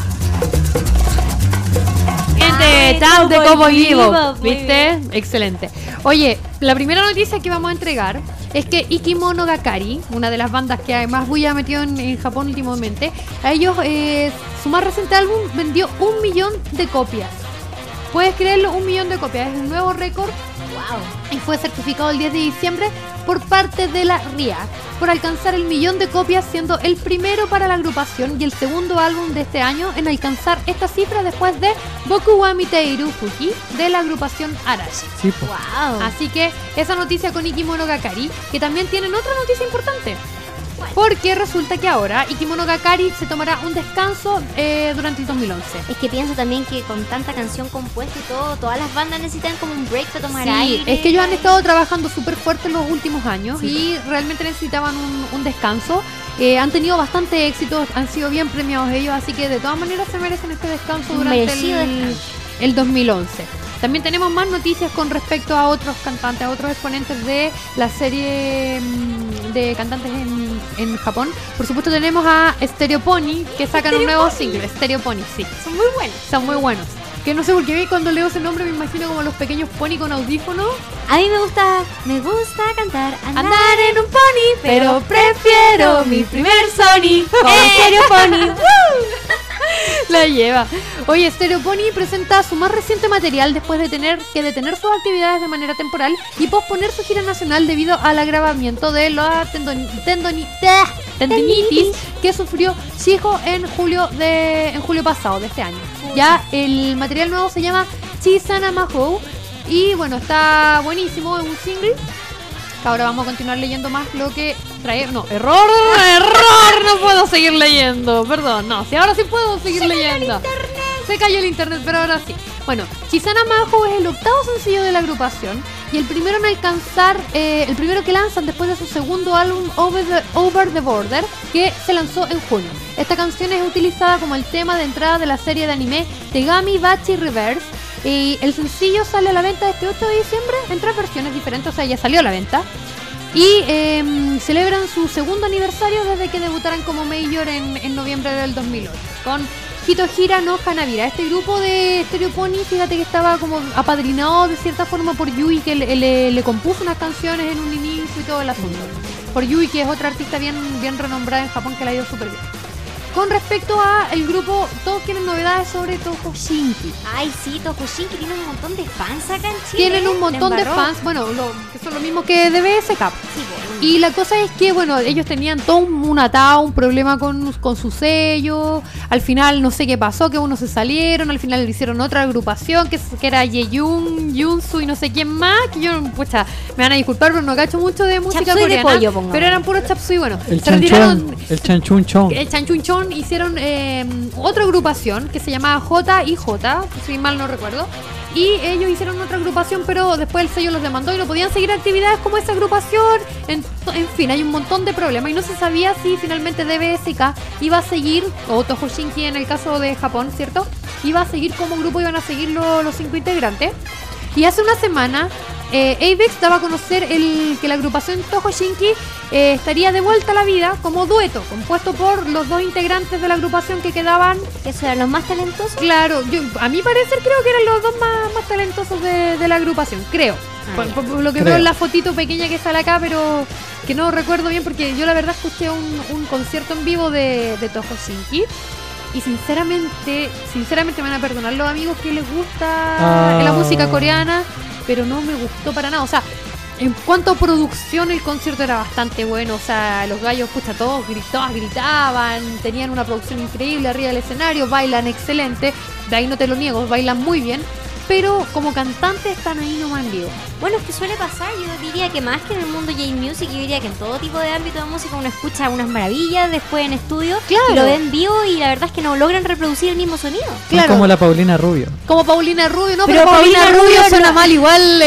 Gente, tal de como vivo, ¿viste? Excelente. Oye, la primera noticia que vamos a entregar es que Ikimonogatari, una de las bandas que más bulla ha metido en Japón últimamente, a ellos su más reciente álbum vendió 1 millón de copias. ¿Puedes creerlo? 1 millón de copias. Es un nuevo récord. Wow. Y fue certificado el 10 de diciembre por parte de la RIA por alcanzar el 1 millón de copias, siendo el primero para la agrupación y el segundo álbum de este año en alcanzar esta cifra después de Boku wa Miteiru Fuki de la agrupación Arashi. Sí, po. Wow. Así que esa noticia con Ikimonogatari, que también tienen otra noticia importante. Porque resulta que ahora Ikimonogatari se tomará un descanso durante el 2011. Es que pienso también que con tanta canción compuesta y todo, todas las bandas necesitan como un break para tomar Sí, aire. es que ellos han estado trabajando súper fuerte en los últimos años y realmente necesitaban un descanso. Han tenido bastante éxito, han sido bien premiados ellos, así que de todas maneras se merecen este descanso Un durante merecido descanso. el 2011. También tenemos más noticias con respecto a otros cantantes, a otros exponentes de la serie de cantantes en Japón. Por supuesto tenemos a Stereo Pony, que sacan un nuevo single. Stereo Pony, sí. Son muy buenos. Son muy buenos. Que no sé por qué cuando leo ese nombre me imagino como los pequeños pony con audífonos. A mí me gusta cantar, Andar en un pony, pero prefiero mi primer Sony. Con Stereo Pony. La lleva. Oye, Stereo Pony presenta su más reciente material después de tener que detener sus actividades de manera temporal y posponer su gira nacional debido al agravamiento de la tendinitis que sufrió Shijo en julio pasado de este año. Ya el material nuevo se llama Chisana Mahou y bueno, está buenísimo, es un single. Ahora vamos a continuar leyendo más lo que trae. No, error, no puedo seguir leyendo. Perdón, no, si ahora sí puedo seguir leyendo. Se cayó el internet, pero ahora sí. Bueno, Chisana Mahou es el octavo sencillo de la agrupación y el primero en alcanzar, el primero que lanzan después de su segundo álbum Over the Border, que se lanzó en junio. Esta canción es utilizada como el tema de entrada de la serie de anime Tegami Bachi Reverse. Y el sencillo sale a la venta este 8 de diciembre en 3 versiones diferentes, o sea, ya salió a la venta. Y celebran su segundo aniversario desde que debutaran como Major en noviembre del 2008 con Hitohira no Hanabira. Este grupo de Stereo Pony, fíjate que estaba como apadrinado de cierta forma por Yui, que le compuso unas canciones en un inicio y todo el asunto. Por Yui, que es otra artista bien renombrada en Japón, que la ha ido súper bien. Con respecto a el grupo, todos tienen novedades sobre Tohoshinki. Ay, sí, Tohoshinki tiene un montón de fans acá en Chile. Tienen un montón de fans, bueno, que son lo mismo que DBSK. Sí, bueno. Y la cosa es que, bueno, ellos tenían todo un atado, un problema con su sello. Al final no sé qué pasó, que unos se salieron, al final le hicieron otra agrupación que era Yeyun, Yunsu y no sé quién más, que yo, pucha, me van a disculpar, pero no cacho mucho de música Chapsui de coreana. pollo, pongamos. Pero eran puros chapsui, bueno. El se retiraron. chanchun-chon. El Chanchunchon hicieron otra agrupación que se llamaba J&J, si mal no recuerdo. Y ellos hicieron otra agrupación, pero después el sello los demandó y no podían seguir actividades como esa agrupación. En fin, hay un montón de problemas y no se sabía si finalmente DBSK iba a seguir, o Tohoshinki en el caso de Japón, ¿cierto? Iba a seguir como grupo, iban a seguir los 5 integrantes. Y hace una semana Avex daba a conocer que la agrupación Tohoshinki estaría de vuelta a la vida como dueto, compuesto por los 2 integrantes de la agrupación que quedaban. ¿Que eran los más talentosos? Claro, a mi parecer creo que eran los 2 más talentosos de la agrupación, creo. Por lo que veo en la fotito pequeña que sale acá, pero que no recuerdo bien porque yo la verdad escuché un concierto en vivo de Tohoshinki. Y sinceramente me van a perdonar los amigos que les gusta la música coreana, pero no me gustó para nada. O sea, En cuanto a producción, el concierto era bastante bueno. O sea, los gallos, pucha, todos gritaban, tenían una producción increíble arriba del escenario, bailan excelente, de ahí no te lo niego, bailan muy bien. Pero como cantantes están ahí nomás en vivo. Bueno, es que suele pasar, yo diría que más que en el mundo J-Music, yo diría que en todo tipo de ámbito de música uno escucha unas maravillas después en estudio, Claro. y lo ve en vivo y la verdad es que no logran reproducir el mismo sonido. Son Claro. como la Paulina Rubio. Como Paulina Rubio, no, Pero pero Paulina Paulina Rubio Rubio suena no- mal igual.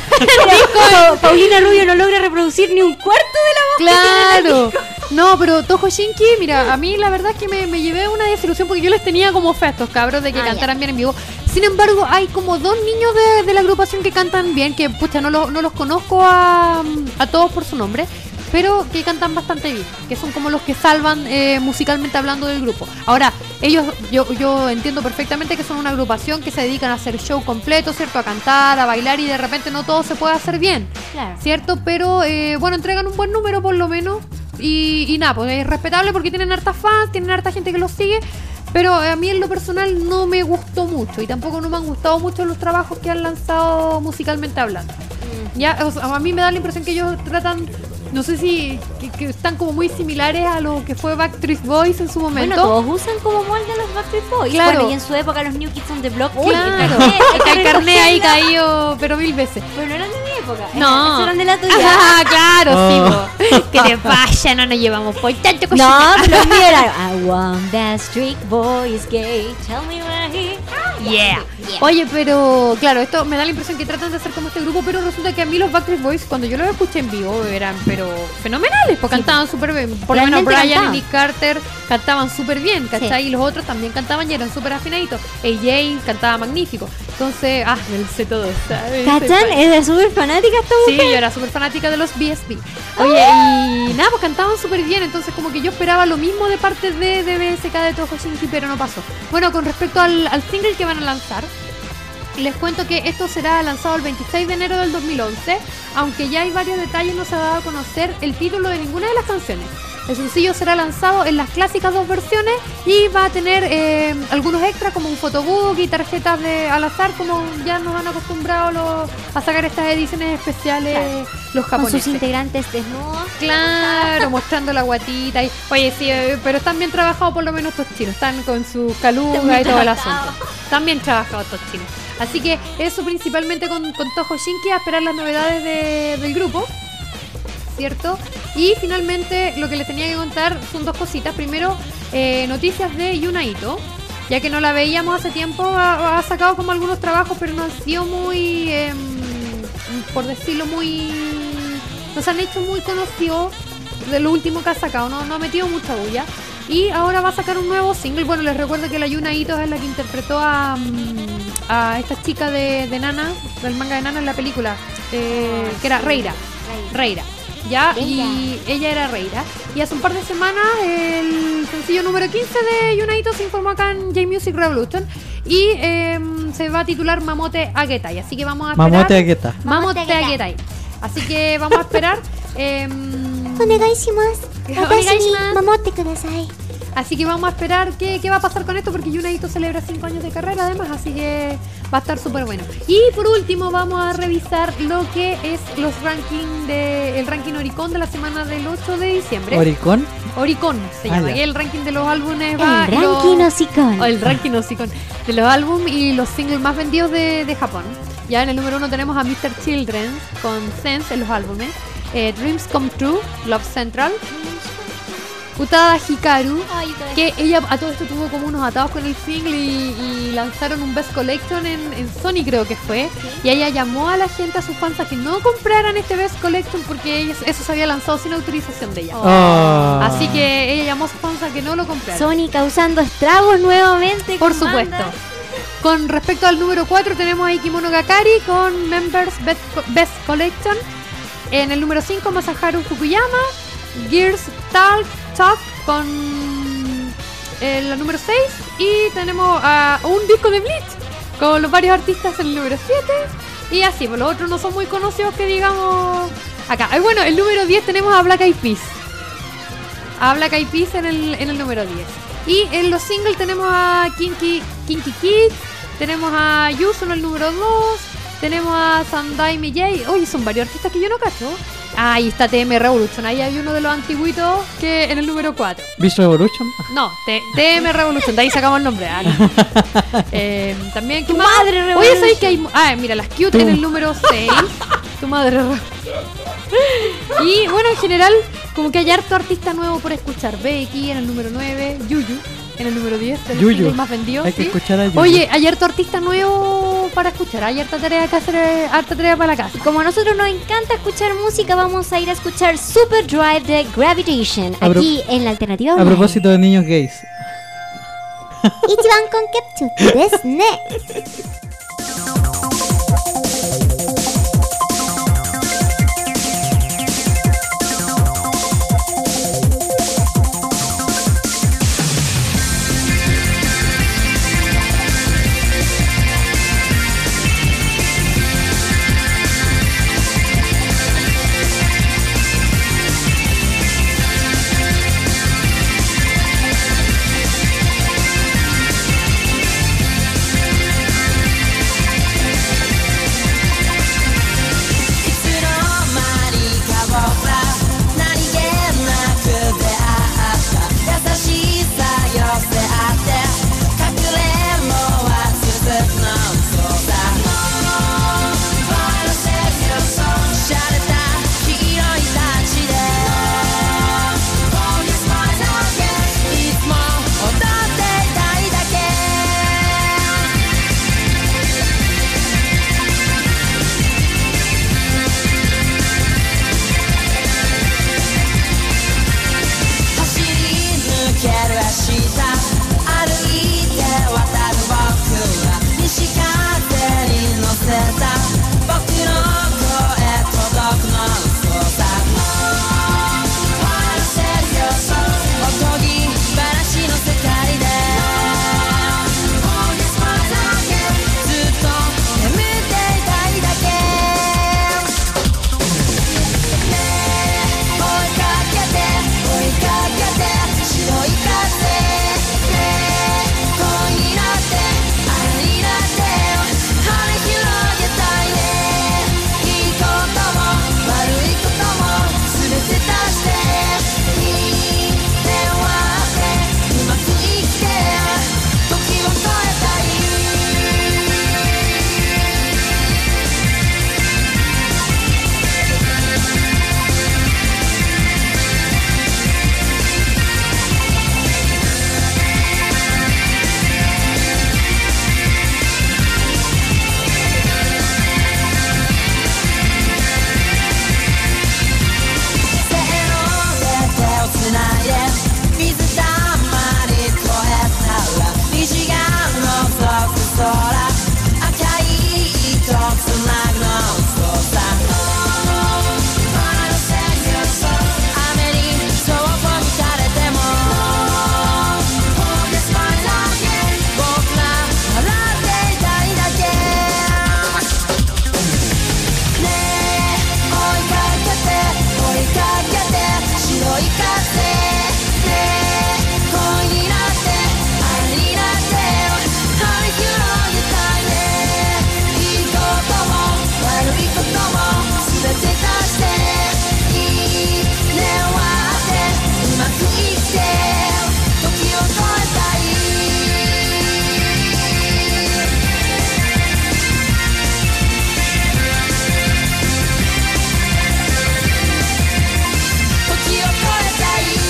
Paulina Rubio no logra reproducir ni un cuarto de la voz que tiene en el Claro. No, pero Toho Shinki, mira, a mí la verdad es que me llevé una desilusión porque yo les tenía como fe a estos cabros de que cantaran bien en vivo. Sin embargo, hay como 2 niños de la agrupación que cantan bien, que pucha, no los conozco a todos por su nombre, pero que cantan bastante bien, que son como los que salvan musicalmente hablando del grupo. Ahora, ellos, yo entiendo perfectamente que son una agrupación que se dedican a hacer show completo, ¿cierto? A cantar, a bailar y de repente no todo se puede hacer bien. Claro. ¿Cierto? Pero bueno, entregan un buen número por lo menos. Y nada, pues es respetable porque tienen hartas fans, tienen harta gente que los sigue. Pero a mí en lo personal no me gustó mucho. Y tampoco no me han gustado mucho los trabajos que han lanzado musicalmente hablando. Ya, o sea, a mí me da la impresión que ellos tratan, no sé si que están como muy similares a lo que fue Backstreet Boys en su momento. Bueno, todos usan como molde a los Backstreet Boys. Claro. Bueno, y en su época los New Kids on the Block. Uy, Claro, el el carné ahí caído, pero 1000 veces. Pero no eran de mi época. No. Esos eran de la tuya. Ah, claro, Oh. sí, po. Que te vaya, no nos llevamos por tanto No, cosita. pero los míos eran I want that street boy is gay. Tell me where he... Yeah. Oye, pero claro, esto me da la impresión que tratan de hacer como este grupo, pero resulta que a mí los Backstreet Boys, cuando yo los escuché en vivo, eran pero fenomenales, porque cantaban súper bien. Por lo menos Realmente Brian y cantaban. Nick Carter cantaban súper bien, ¿cachai? Y los otros también cantaban y eran súper afinaditos. AJ cantaba magnífico. Entonces, me lo sé todo, ¿sabes? ¿Cachan? Es de súper fanática esta Sí, mujer. yo era súper fanática de los BSB. Oye, y nada, pues cantaban súper bien, entonces como que yo esperaba lo mismo de parte de BSK de Toho Shinki, pero no pasó. Bueno, con respecto al single que van a lanzar, les cuento que esto será lanzado el 26 de enero del 2011, aunque ya hay varios detalles, no se ha dado a conocer el título de ninguna de las canciones. El sencillo será lanzado en las clásicas 2 versiones y va a tener algunos extras como un photobook y tarjetas al azar, como ya nos han acostumbrado a sacar estas ediciones especiales los Con japoneses. sus integrantes desnudos. Claro, mostrando la guatita. Oye, sí, pero están bien trabajados por lo menos estos chinos. Están con su caluga y todo el asunto. Están bien trabajados estos chinos. Así que eso principalmente con Toho Shinki, a esperar las novedades del grupo, ¿cierto? Y finalmente lo que les tenía que contar son 2 cositas. Primero, noticias de Yuna Ito, ya que no la veíamos hace tiempo. Ha sacado como algunos trabajos, pero no han sido muy, por decirlo muy... Nos han hecho muy conocidos de lo último que ha sacado, no ha metido mucha bulla. Y ahora va a sacar un nuevo single. Bueno, les recuerdo que la Yuna Ito es la que interpretó a esta chica de Nana, del manga de Nana en la película, que era Reira. Ya, y ella era Reira. Y hace un par de semanas el sencillo número 15 de Yuna Ito se informó acá en J-Music Revolution y se va a titular Mamote Agetai. Así que vamos a esperar. Mamote Agueta. Mamote Agetai. Así que vamos a esperar. Onegaishimasu. Watashi ni mamotte kudasai. Así que vamos a esperar qué va a pasar con esto, porque Yuna Ito celebra 5 años de carrera además, así que va a estar súper bueno. Y por último vamos a revisar lo que es el ranking Oricon de la semana del 8 de diciembre. Oricon. Oricon se llama, ya. que el ranking de los álbumes El va... ranking Osicon. El ranking Osicon de los álbumes y los singles más vendidos de Japón. Ya en el número 1 tenemos a Mr. Children con Sense en los álbumes, Dreams Come True, Love Central, Utada Hikaru, que ella a todo esto tuvo como unos atados con el single y lanzaron un Best Collection en Sony, creo que fue. Y ella llamó a la gente, a sus fans, a que no compraran este Best Collection porque eso se había lanzado sin autorización de ella. Oh. Así que ella llamó a sus fans a que no lo compraran. Sony causando estragos nuevamente. Por con supuesto. bandas. Con respecto al número 4 tenemos a Kimono Gakari con Members Best Collection. En el número 5 Masaharu Fukuyama, Gears Talk con la número 6. Y tenemos un disco de Bleach con los varios artistas en el número 7. Y así, pues los otros no son muy conocidos que digamos acá. Y bueno, el número 10 tenemos a Black Eyed Peas. A Black Eyed Peas en el número 10. Y en los singles tenemos a Kinky Kids, tenemos a Yuzo en el número 2, Tenemos a Sandai Millay. Oye, son varios artistas que yo no cacho. Ah, ahí está TM Revolution. Ahí hay uno de los antiguitos que en el número 4. Beach Revolution. No, TM Revolution. De ahí sacamos el nombre. Ah, no. También, ¿qué Tu más? madre Oye, Revolution. ¿sabes que hay? Ah, mira, las Cute en el número 6. Tu madre Y bueno, en general, como que hay harto artista nuevo por escuchar. Becky en el número 9. Yuyu en el número 10. De los Yuyu. singles más vendidos. Hay que ¿sí? escuchar a Yuyu. Oye, hay harto artista nuevo para escuchar. Hay harta tarea que hacer, harta tarea para la casa. Y como a nosotros nos encanta escuchar música, vamos a ir a escuchar Super Drive de Gravitation A pro- aquí en la alternativa A online. propósito de niños gays. 一番コンケプチュですね。 いつの間にか僕ら何気なく出会った優しさ寄せ合って隠れんのは続くのそうだ洒落た黄色いタッチでいつも踊っていたいだけ走り抜ける明日歩いて渡る僕は西風に乗せた僕の声届くのそうさおとぎ話の世界でずっと眠っていたいだけねえ追いかけて白い風ねえ恋になって愛になって羽広げたいねいいことも悪いことも全て出していい電話でうまく生きて時を越えたいせーので手をつないで水たまり越えたら虹が覗く空赤い糸つなぐのそうさ雨にそっぽ向かれても僕ら笑っていたいだけねえ追いかけて白い風ねえ恋になって愛になって羽広げたいねいいことも悪いことも全て出していいね割ってうまく生きて時を越えたい時を越えたい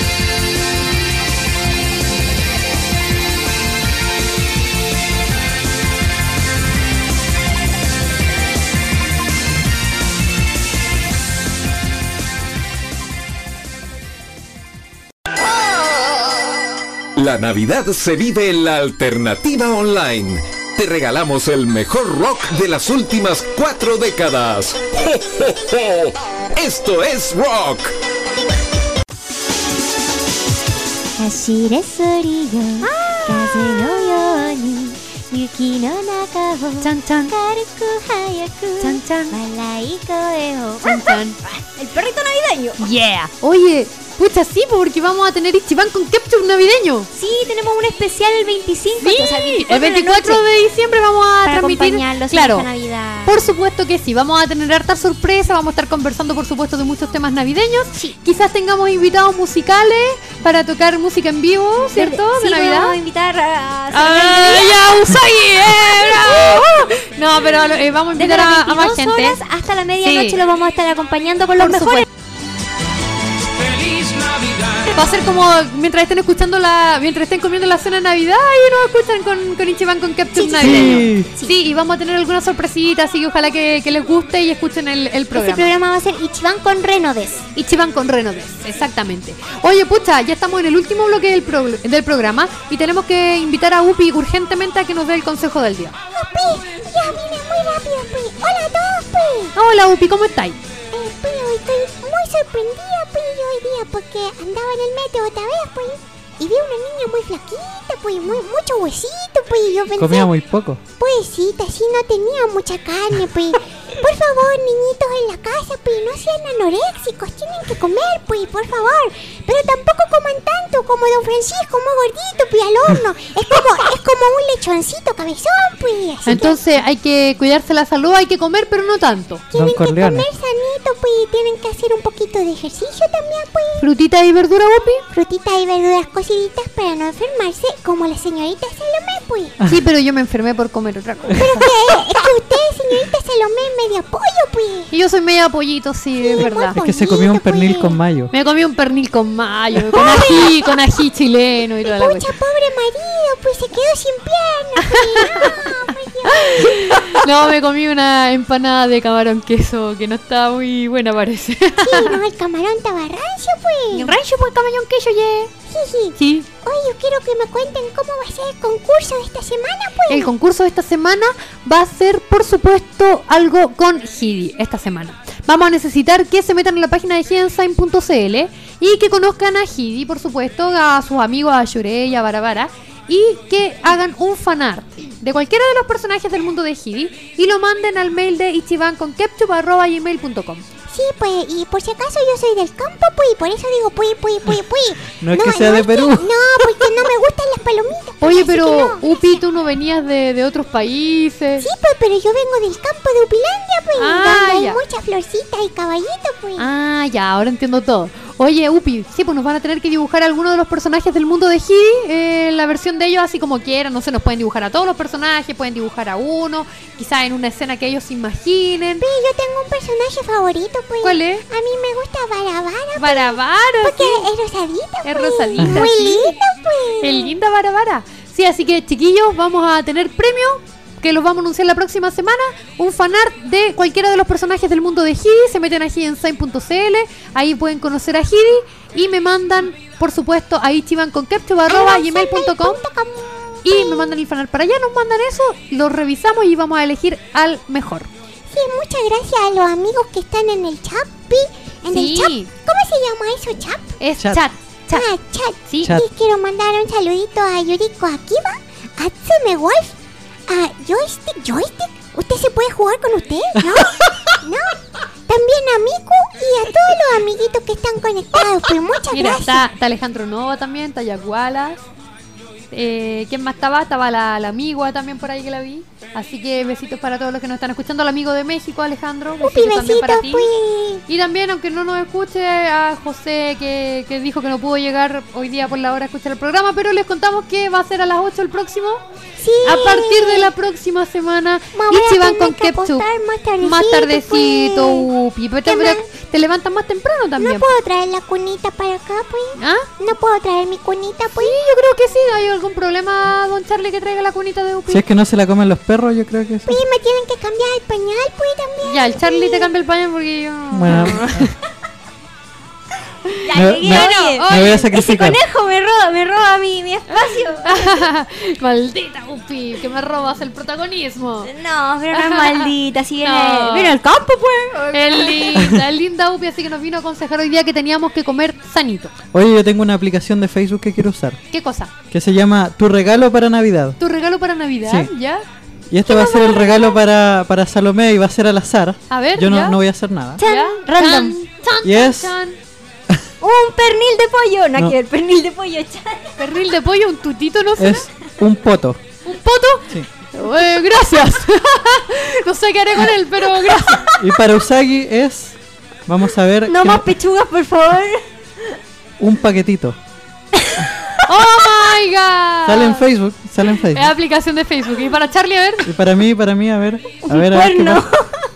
La Navidad se vive en la Alternativa Online. Te regalamos el mejor rock de las últimas 4 décadas. ¡Ho, ho, ho! Esto es rock. 走れソリよ風のように雪の中をちゃんちゃん。 軽く早くちゃんちゃん。 笑い声をちゃんちゃん。 El perrito navideño. Yeah. Oye, Pucha, sí, porque vamos a tener Ichiban con ketchup navideño. Sí, tenemos un especial el 25. Sí, o sea, el 24 de diciembre vamos a para transmitir. acompañarlos Claro, en esta Navidad. por supuesto que sí. Vamos a tener hartas sorpresas. Vamos a estar conversando, por supuesto, de muchos temas navideños. Sí. Quizás tengamos invitados musicales para tocar música en vivo, ¿cierto? De Sí, Navidad. vamos a invitar a ¡Ya, Usagi! ¡Bravo! No, pero vamos a desde invitar las a más 22 gente. horas hasta la medianoche Sí. lo vamos a estar acompañando con los Por mejores. Va a ser como mientras estén escuchando mientras estén comiendo la cena de Navidad y nos escuchan con Ichiban con ketchup Sí, navideño. sí. Sí, y vamos a tener algunas sorpresitas, así que ojalá que les guste y escuchen el Este programa. programa va a ser Ichiban con Renodes. Ichiban con Renodes, exactamente. Oye, pucha, ya estamos en el último bloque del programa y tenemos que invitar a Upi urgentemente a que nos dé el consejo del día. Ya vine muy rápido, Pi. Hola a todos, Pi. Hola, Upi, ¿cómo estáis? Pi, hoy estoy muy sorprendida, Pi, hoy día, porque andaba en el metro otra vez, Pi. Y vi una niña muy flaquita, Pi, mucho huesito, Pi. Yo pensé, Comía muy poco. pobrecita, sí no tenía mucha carne, Pi. Por favor, niñitos en la casa, Pi, no sean anoréxicos, tienen que comer, Pi, por favor. Pero tampoco coman tanto como Don Francisco, muy gordito, Pi, al horno. Es como un lechoncito cabezón, Pi. Así que Entonces hay que cuidarse la salud, hay que comer, pero no tanto. tienen que Corleone. comer sanito, Pi, tienen que hacer un poquito de ejercicio también, Pi. Frutita y verdura, Upi. Frutitas y verduras cociditas para no enfermarse, como la señorita Salomé, Pi. Sí, pero yo me enfermé por comer otra cosa. Pero es que usted, señorita Salomé, es media pollo, Pi. Y yo soy media pollito, sí, es verdad. Es que se comió un pernil pues. con mayo. Me comí un pernil con mayo, con ají chileno y toda la Pucha, cosa. pobre marido, pues se quedó sin piernas, Pi. Ah, por Dios. No, me comí una empanada de camarón queso que no estaba muy buena, parece. Sí, no, el camarón estaba rancio, pues. Rancho pues camarón queso, ye. Sí. Sí. Oye, yo quiero que me cuenten cómo va a ser el concurso de esta semana, pues. El concurso de esta semana va a ser, por supuesto, algo con Hidi esta semana. Vamos a necesitar que se metan en la página de hidensign.cl y que conozcan a Hidi, por supuesto, a sus amigos, a Yurei y a Barabara, y que hagan un fanart de cualquiera de los personajes del mundo de Hidi y lo manden al mail de ichibanconketchup@gmail.com. Sí, pues, y por si acaso yo soy del campo, pues, y por eso digo, pues. No es que sea de Perú. No, porque no me gustan las palomitas. pues, Oye, así pero que no. Upi, tú no venías de otros países. Sí, pues, pero yo vengo del campo de Upilandia, pues, Ah, donde ya. hay muchas florcitas y caballitos, pues. Ah, ya, ahora entiendo todo. Oye, Upi, sí, pues nos van a tener que dibujar algunos de los personajes del mundo de Hidi, la versión de ellos así como quieran, no sé, nos pueden dibujar a todos los personajes, pueden dibujar a uno, quizás en una escena que ellos se imaginen. Pi, yo tengo un personaje favorito, pues. ¿Cuál es? A mí me gusta Barabara, Barabara, porque sí. es rosadita, Es pues. rosadita, Muy sí. linda, pues. Es linda Barabara. Sí, así que chiquillos, vamos a tener premio que los vamos a anunciar la próxima semana. Un fanart de cualquiera de los personajes del mundo de Hidi. Se meten a hidensign.cl, ahí pueden conocer a Hidi y me mandan, por supuesto, a ichibanconketchup@gmail.com y me mandan el fanart para allá, nos mandan eso, lo revisamos y vamos a elegir al mejor. Sí, muchas gracias a los amigos que están en el chat, Pi. En Sí. el chat. ¿Cómo se llama eso, chat? Es Chat. chat. Chat. Ah, chat. Sí. Chat. Y quiero mandar un saludito a Yuriko Akiba, a Tsume Wolf, a Joystick. ¿Usted se puede jugar con usted? ¿No? ¿No? También a Miku y a todos los amiguitos que están conectados. Pues muchas Mira, gracias. está Alejandro Nova también, está Yagualas. ¿Quién más estaba? Estaba la amigua también por ahí que la vi. Así que besitos para todos los que nos están escuchando. Al amigo de México, Alejandro. Upi, Besitos también para besitos, ti. pues. Y también, aunque no nos escuche, a José que dijo que no pudo llegar hoy día por la hora a escuchar el programa, pero les contamos que va a ser a las 8 el próximo. Sí. A partir de la próxima semana, Vamos a Ichiban tener con que ketchup. apostar Más tardecito, pues. Upi. Pero ¿Qué más? te levantas más temprano también. ¿No puedo traer la cunita para acá, pues? ¿Ah? ¿No puedo traer mi cunita, pues? Sí, yo creo que sí. ¿Hay algún problema, don Charlie, que traiga la cunita de Upi? Si es que no se la comen los perros, yo creo que sí. Pues me tienen que cambiar el pañal, pues, también. Ya, el Charlie te cambia el pañal porque yo... Bueno, Ya me, llegué, me- oye. me voy a Ese sacrificar. conejo me roba mi espacio. Maldita Upi, que me robas el protagonismo. No, pero no es maldita, si viene, No. viene al campo, pues. Es linda Upi, así que nos vino a aconsejar hoy día que teníamos que comer sanito. Oye, yo tengo una aplicación de Facebook que quiero usar, ¿Qué cosa? que se llama Tu Regalo para Navidad. ¿Tu regalo para Navidad? Sí. ¿Ya? Y este va a ser el regalo para Salomé y va a ser al azar. A ver, Yo ya. no voy a hacer nada. ¿Ya? Random. Chan, Y es- chan. Un pernil de pollo. No, hay que ver, pernil de pollo, chat. Pernil de pollo, un tutito, no sé. Es un poto. ¿Un poto? Sí. Gracias. No sé qué haré con él, pero gracias. Y para Usagi es... Vamos a ver... No que- más pechugas, por favor. un paquetito. ¡Oh, my God! Sale en Facebook. Es aplicación de Facebook. Y para Charlie, a ver. Y para mí, a ver. Un A ver qué cuerno. pasa.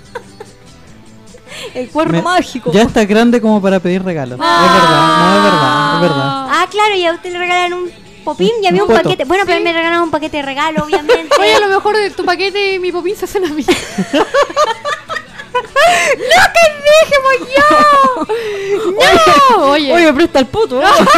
El cuerno mágico. Ya está grande como para pedir regalos. Ah. Es verdad, no, es verdad. Ah, claro, y a usted le regalan un popín y a mí Un un poto. paquete. Bueno, pero a Sí. mí me regalaron un paquete de regalo, obviamente. Oye, a lo mejor tu paquete y mi popín se hacen a mí. ¡No, que dejemos ya! ¡No! Oye, presta el puto.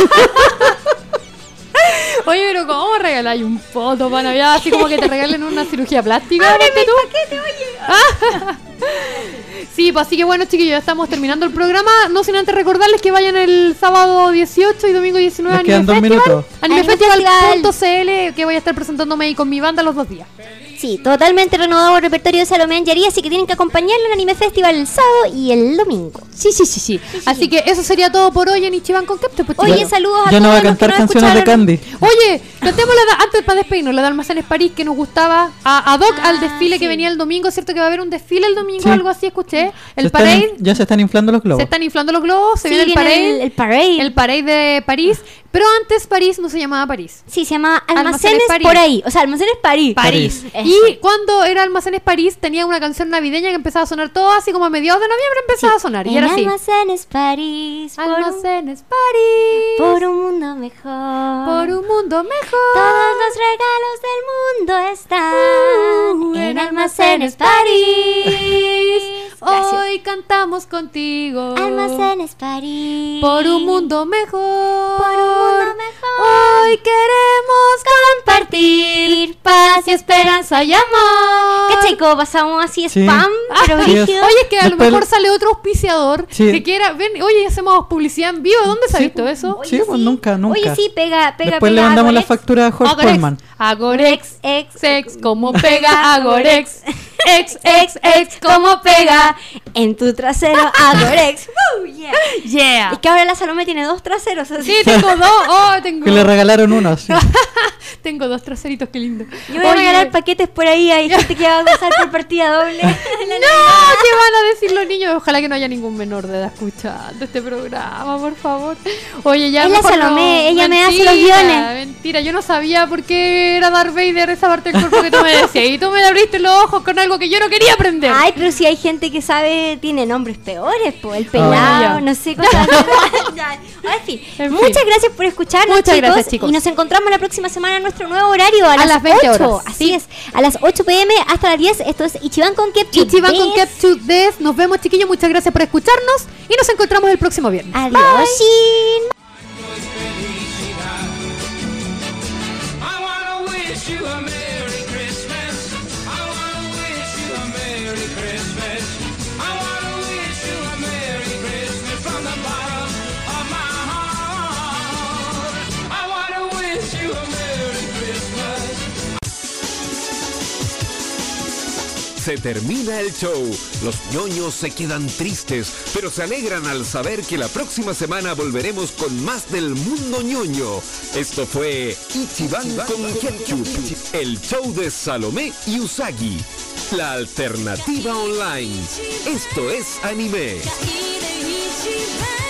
oye, pero ¿cómo regaláis un poto para Navidad? Así como que te regalen una cirugía plástica. Ábreme el ponte tú. paquete, oye. Sí, pues así que bueno, chiquillos, ya estamos terminando el programa. No sin antes recordarles que vayan el sábado 18 y domingo 19 a Les quedan Anime 2 Festival. minutos. Animefestival.cl, que voy a estar presentándome ahí con mi banda los 2 días. Sí, totalmente renovado el repertorio de Salomé Anjari, así que tienen que acompañarlo en Anime Festival el sábado y el domingo. Sí. Así que eso sería todo por hoy en Ichiban con Kepto. Pues, Oye, chicos. saludos a Ya no todos va a los que cantar nos canciones de escucharon. Candy. Oye, cantemos antes para despedirnos, la de Almacenes París que nos gustaba, ad hoc al desfile que sí. venía el domingo, ¿cierto? Que va a haber un desfile el domingo, Sí. algo así, escuché. El Se están parade, ya se están inflando los globos. se están inflando los globos, se Sí, viene el parade, el parade. el parade de París, pero antes París no se llamaba París. Sí, se llama Almacenes Almacenes París. por ahí. O sea, Almacenes París. París. Eso. Y cuando era Almacenes París tenía una canción navideña que empezaba a sonar todo así como a mediados de noviembre empezaba a sonar. Y En era así. Almacenes París. Almacenes París. Por un mundo mejor. Por un mundo mejor. Todos los regalos del mundo están en Almacenes París. Gracias. Hoy cantamos contigo. Almacenes París. Por un mundo mejor. Por un mundo mejor. Hoy queremos compartir paz y esperanza y amor. ¿Qué chico? Pasamos así Sí. spam, pero Sí, brígido. Oye, es que a lo Después- mejor sale otro auspiciador Sí. que quiera. Ven, oye, hacemos publicidad en vivo. ¿Dónde se ha visto eso? Sí, pues nunca. Oye, sí, pega. Después le mandamos la factura a Jorge Agorex. Polman. Agorex. Ex, Como pega Agorex. ex, como pega en tu trasero Agorex. Yeah. Yeah. Es que ahora la Salomé tiene 2 traseros. Así. Sí, tengo dos. Oh, tengo. Que le regalaron uno. Sí. Tengo 2 traseritos, qué lindo. Yo voy a regalar paquetes por ahí. Hay gente que va a gozar por partida doble. No, ¿qué van a decir los niños? Ojalá que no haya ningún menor de edad escuchando este programa, por favor. Oye, ya Es la mejor Salomé, ella me hace Mentira, los guiones. Mentira, yo no sabía por qué era Darth Vader esa parte del cuerpo que tú me decías. Y tú me abriste los ojos con algo que yo no quería aprender. Ay, pero si hay gente que sabe, tiene nombres peores, pues el pelado, ya. no sé, cosas. Ya. En fin, En fin. muchas gracias por escucharnos, Muchas gracias, chicos. Y nos encontramos la próxima semana en nuestro nuevo horario a, las 20 8. horas. Así Sí. es, a las 8 pm hasta las 10. Esto es Ichiban con Kepchu. Ichiban con Capture Death. Nos vemos, chiquillos. Muchas gracias por escucharnos. Y nos encontramos el próximo viernes. Adiós. I wanna wish you a Merry Christmas. I wanna wish you a Merry Christmas. I wanna wish you a Merry Christmas from the bottom of my heart. I wanna wish you a Merry Christmas. Se termina el show. Los ñoños se quedan tristes, pero se alegran al saber que la próxima semana volveremos con más del mundo ñoño. Esto fue Ichiban con Ketchup, el show de Salomé y Usagi, la alternativa online. Esto es anime. 「いで一番